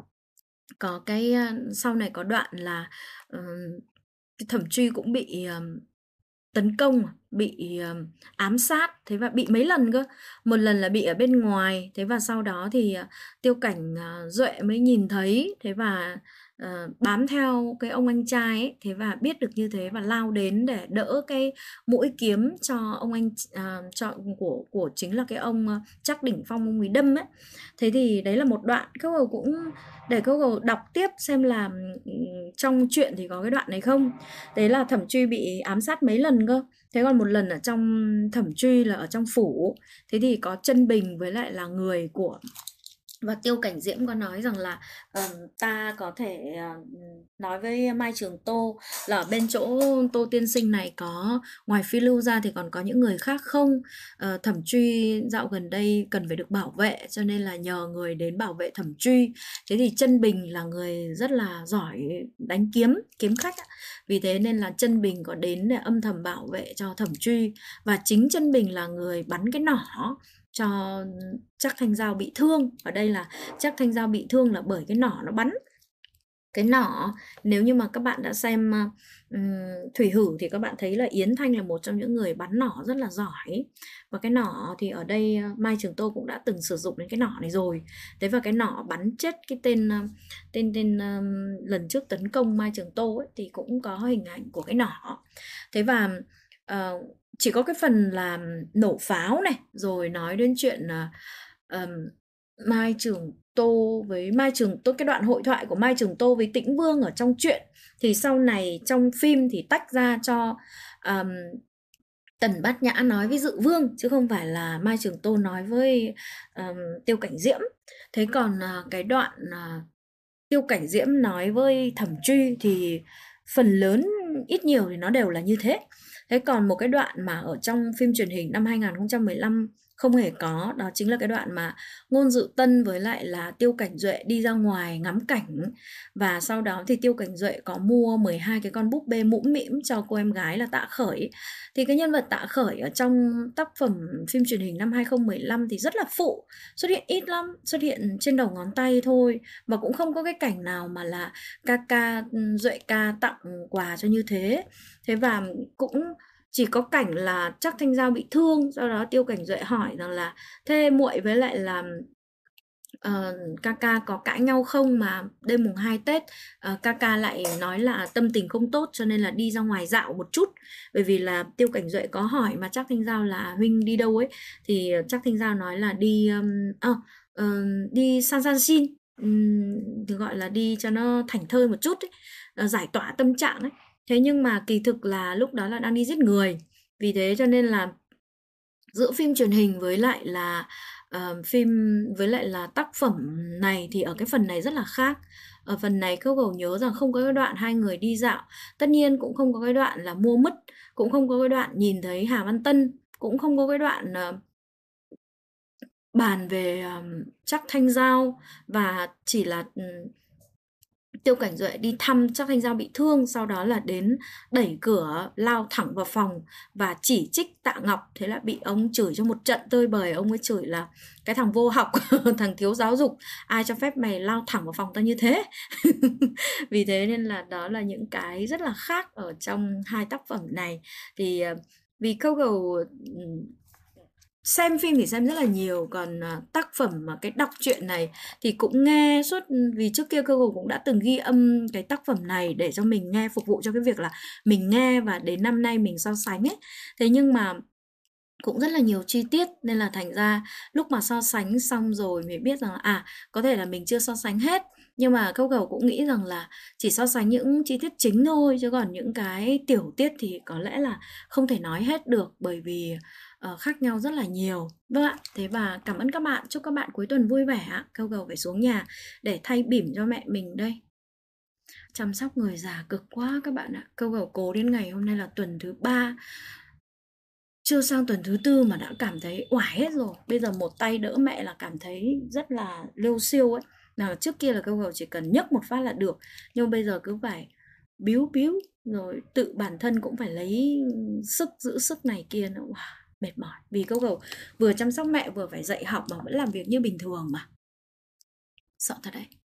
có cái sau này có đoạn là ờ, cái Thẩm Truy cũng bị tấn công, bị ám sát, thế và bị mấy lần cơ. Một lần là bị ở bên ngoài, thế và sau đó thì Tiêu Cảnh Duệ mới nhìn thấy, thế và bám theo cái ông anh trai ấy, thế và biết được như thế và lao đến để đỡ cái mũi kiếm cho ông anh cho của chính là cái ông Trác Đỉnh Phong, ông ấy đâm ấy. Thế thì đấy là một đoạn các Google cũng để các Google đọc tiếp xem là trong truyện thì có cái đoạn này không. Đấy là Thẩm Truy bị ám sát mấy lần cơ. Thế còn một lần ở trong Thẩm Truy là ở trong phủ. Thế thì có Chân Bình với lại là người của, và Tiêu Cảnh Diễm có nói rằng là ta có thể nói với Mai Trường Tô là ở bên chỗ Tô Tiên Sinh này có ngoài Phi Lưu ra thì còn có những người khác không. Thẩm Truy dạo gần đây cần phải được bảo vệ, cho nên là nhờ người đến bảo vệ Thẩm Truy. Thế thì Chân Bình là người rất là giỏi đánh kiếm khách á. Vì thế nên là Chân Bình có đến để âm thầm bảo vệ cho Thẩm Truy, và chính Chân Bình là người bắn cái nỏ cho Trác Thanh Giao bị thương. Ở đây là Trác Thanh Giao bị thương là bởi cái nỏ nó bắn. Cái nỏ, nếu như mà các bạn đã xem Thủy Hử thì các bạn thấy là Yến Thanh là một trong những người bắn nỏ rất là giỏi. Và cái nỏ thì ở đây Mai Trường Tô cũng đã từng sử dụng đến cái nỏ này rồi. Thế và cái nỏ bắn chết cái tên lần trước tấn công Mai Trường Tô ấy, thì cũng có hình ảnh của cái nỏ. Thế và chỉ có cái phần là nổ pháo này, rồi nói đến chuyện Mai Trường Tô với Mai Trường Tô, cái đoạn hội thoại của Mai Trường Tô với Tĩnh Vương ở trong truyện thì sau này trong phim thì tách ra cho um, Tần Bát Nhã nói với Dự Vương, chứ không phải là Mai Trường Tô nói với Tiêu Cảnh Diễm. Thế còn cái đoạn Tiêu Cảnh Diễm nói với Thẩm Truy thì phần lớn ít nhiều thì nó đều là như thế. Thế còn một cái đoạn mà ở trong phim truyền hình năm 2015 không hề có, đó chính là cái đoạn mà Ngôn Dự Tân với lại là Tiêu Cảnh Duệ đi ra ngoài ngắm cảnh, và sau đó thì Tiêu Cảnh Duệ có mua 12 cái con búp bê mũm mĩm cho cô em gái là Tạ Khởi. Thì cái nhân vật Tạ Khởi ở trong tác phẩm phim truyền hình năm 2015 thì rất là phụ, xuất hiện ít lắm, xuất hiện trên đầu ngón tay thôi, và cũng không có cái cảnh nào mà là ca Duệ ca tặng quà cho như thế. Thế và cũng chỉ có cảnh là Trác Thanh Giao bị thương, sau đó Tiêu Cảnh Duệ hỏi rằng là thế muội với lại là ca ca có cãi nhau không, mà đêm mùng 2 Tết ca ca lại nói là tâm tình không tốt cho nên là đi ra ngoài dạo một chút. Bởi vì là Tiêu Cảnh Duệ có hỏi mà Trác Thanh Giao là huynh đi đâu ấy, thì Trác Thanh Giao nói là đi đi san san xin, thì gọi là đi cho nó thảnh thơi một chút ấy, giải tỏa tâm trạng ấy. Thế nhưng mà kỳ thực là lúc đó là đang đi giết người. Vì thế cho nên là giữa phim truyền hình với lại là phim với lại là tác phẩm này thì ở cái phần này rất là khác. Ở phần này các cậu nhớ rằng không có cái đoạn hai người đi dạo, tất nhiên cũng không có cái đoạn là mua mứt, cũng không có cái đoạn nhìn thấy Hà Văn Tân, cũng không có cái đoạn bàn về Trác Thanh Giao, và chỉ là Tiêu Cảnh Duệ đi thăm Trác Thanh Giao bị thương, sau đó là đến đẩy cửa lao thẳng vào phòng và chỉ trích Tạ Ngọc, thế là bị ông chửi cho một trận tơi bời. Ông ấy chửi là cái thằng vô học, thằng thiếu giáo dục, ai cho phép mày lao thẳng vào phòng tao như thế. Vì thế nên là đó là những cái rất là khác ở trong hai tác phẩm này. Thì vì Google xem phim thì xem rất là nhiều, còn tác phẩm mà cái đọc truyện này thì cũng nghe suốt, vì trước kia Google cũng đã từng ghi âm cái tác phẩm này để cho mình nghe, phục vụ cho cái việc là mình nghe và đến năm nay mình so sánh ấy. Thế nhưng mà cũng rất là nhiều chi tiết, nên là thành ra lúc mà so sánh xong rồi mới biết rằng có thể là mình chưa so sánh hết, nhưng mà Câu Cầu cũng nghĩ rằng là chỉ so sánh những chi tiết chính thôi, chứ còn những cái tiểu tiết thì có lẽ là không thể nói hết được, bởi vì khác nhau rất là nhiều. Vâng ạ, thế và cảm ơn các bạn, chúc các bạn cuối tuần vui vẻ ạ. Câu Cầu phải xuống nhà để thay bỉm cho mẹ mình đây. Chăm sóc người già cực quá các bạn ạ. Câu Cầu cố đến ngày hôm nay là tuần thứ 3, chưa sang tuần thứ 4 mà đã cảm thấy oải hết rồi. Bây giờ một tay đỡ mẹ là cảm thấy rất là liêu xiêu ấy. Nào trước kia là Câu Cầu chỉ cần nhấc một phát là được, nhưng bây giờ cứ phải biếu biếu, rồi tự bản thân cũng phải lấy sức, giữ sức này kia nữa. Wow, mệt mỏi. Vì Câu Cầu vừa chăm sóc mẹ vừa phải dạy học mà vẫn làm việc như bình thường mà. Sợ thật đấy.